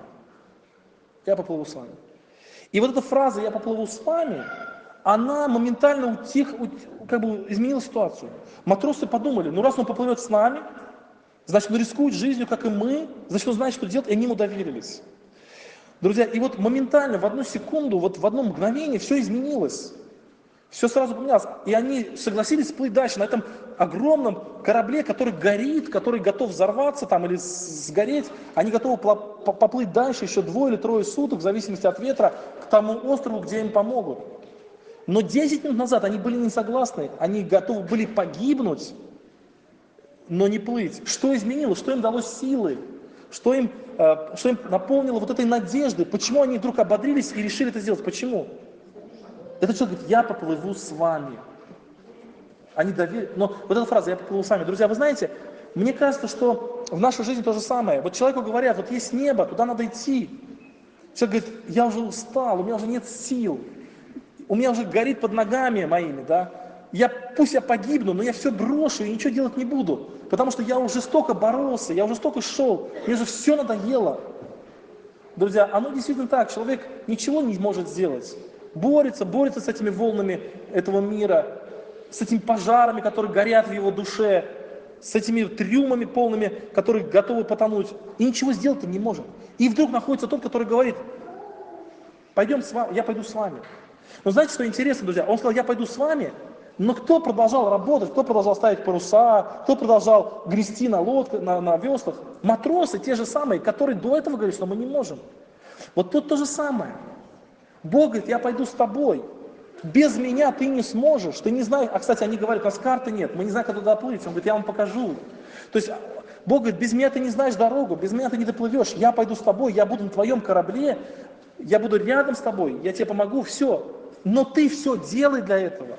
Speaker 1: Я поплыву с вами. И вот эта фраза «я поплыву с вами», она моментально изменила ситуацию. Матросы подумали: ну раз он поплывет с нами, значит он рискует жизнью, как и мы, значит он знает, что делать, и они ему доверились. Друзья, и вот моментально, в 1 секунду, вот в одно мгновение все изменилось. Все сразу поменялось. И они согласились плыть дальше на этом огромном корабле, который горит, который готов взорваться там или сгореть. Они готовы поплыть дальше еще 2 или 3 суток, в зависимости от ветра, к тому острову, где им помогут. Но 10 минут назад они были не согласны. Они готовы были погибнуть, но не плыть. Что изменилось? Что им дало силы? Что им наполнило вот этой надеждой? Почему они вдруг ободрились и решили это сделать? Почему? Этот человек говорит: я поплыву с вами. Они доверились. Но вот эта фраза «я поплыву с вами». Друзья, вы знаете, мне кажется, что в нашей жизни то же самое. Вот человеку говорят: вот есть небо, туда надо идти. Человек говорит: я уже устал, у меня уже нет сил. У меня уже горит под ногами моими, да. Пусть я погибну, но я все брошу и ничего делать не буду. Потому что я уже столько боролся, я уже столько шел, мне уже все надоело. Друзья, оно действительно так. Человек ничего не может сделать. Борется с этими волнами этого мира, с этими пожарами, которые горят в его душе, с этими трюмами полными, которые готовы потонуть. И ничего сделать не может. И вдруг находится тот, который говорит: пойдем с вами, я пойду с вами. Но знаете, что интересно, друзья? Он сказал: я пойду с вами, но кто продолжал работать, кто продолжал ставить паруса, кто продолжал грести на лодках, на веслах? Матросы те же самые, которые до этого говорили, что мы не можем. Вот тут то же самое. Бог говорит: я пойду с тобой. Без меня ты не сможешь. Ты не знаешь. А, кстати, они говорят: у нас карты нет, мы не знаем, как туда плыть. Он говорит: я вам покажу. То есть Бог говорит: без меня ты не знаешь дорогу, без меня ты не доплывешь. Я пойду с тобой, я буду на твоем корабле, я буду рядом с тобой, я тебе помогу, все. Но ты все делай для этого.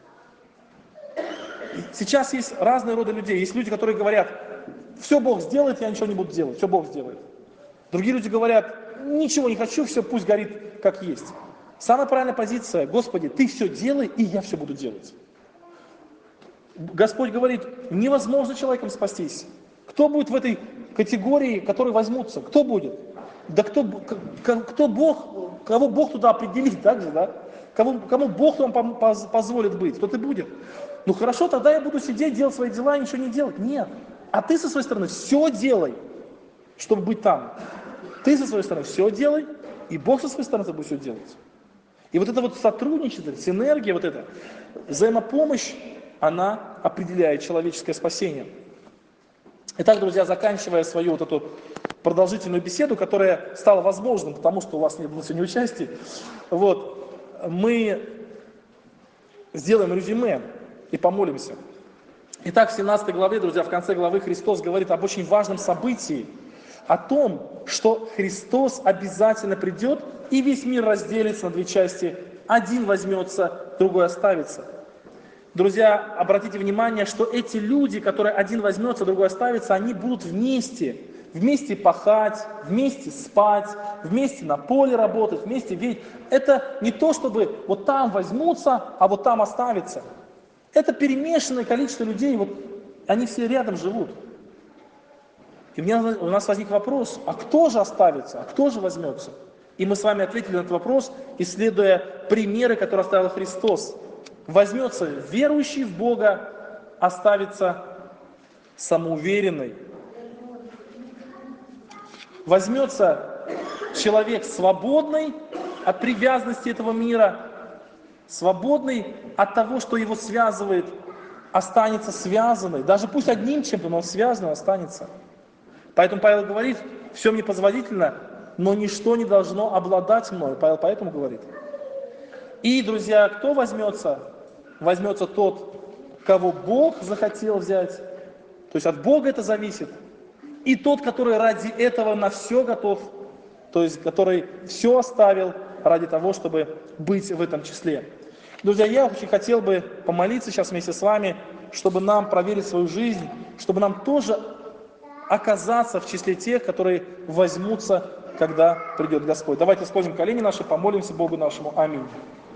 Speaker 1: Сейчас есть разные роды людей. Есть люди, которые говорят: все Бог сделает, я ничего не буду делать, все Бог сделает. Другие люди говорят: ничего не хочу, все пусть горит как есть. Самая правильная позиция: Господи, ты все делай, и я все буду делать. Господь говорит: невозможно человеком спастись. Кто будет в этой категории, которые возьмутся? Кто будет? Да кто Бог, кого Бог туда определит, так же, да? Кому Бог вам позволит быть, тот и будет. Ну хорошо, тогда я буду сидеть, делать свои дела и ничего не делать. Нет. А ты со своей стороны все делай, чтобы быть там. Ты со своей стороны все делай, и Бог со своей стороны будет все делать. И вот это вот сотрудничество, синергия, вот эта взаимопомощь, она определяет человеческое спасение. Итак, друзья, заканчивая свою вот эту продолжительную беседу, которая стала возможным, потому что у вас не было сегодня участия, вот, мы сделаем резюме и помолимся. Итак, в 17 главе, друзья, в конце главы Христос говорит об очень важном событии, о том, что Христос обязательно придет и весь мир разделится на две части. Один возьмется, другой оставится. Друзья, обратите внимание, что эти люди, которые один возьмется, другой оставится, они будут вместе. Вместе пахать, вместе спать, вместе на поле работать, вместе видеть. Это не то, чтобы вот там возьмутся, а вот там оставится. Это перемешанное количество людей, вот они все рядом живут. И у нас возник вопрос, а кто же оставится, а кто же возьмется? И мы с вами ответили на этот вопрос, исследуя примеры, которые оставил Христос. Возьмется верующий в Бога, оставится самоуверенный. Возьмется человек свободный от привязанности этого мира, свободный от того, что его связывает, останется связанный. Даже пусть одним чем-то, но связанным останется. Поэтому Павел говорит, все мне позволительно, но ничто не должно обладать мной. Павел поэтому говорит. И, друзья, кто возьмется? Возьмется тот, кого Бог захотел взять. То есть от Бога это зависит. И тот, который ради этого на все готов. То есть, который все оставил ради того, чтобы быть в этом числе. Друзья, я очень хотел бы помолиться сейчас вместе с вами, чтобы нам проверить свою жизнь, чтобы нам тоже оказаться в числе тех, которые возьмутся, когда придет Господь. Давайте склоним колени наши, помолимся Богу нашему. Аминь.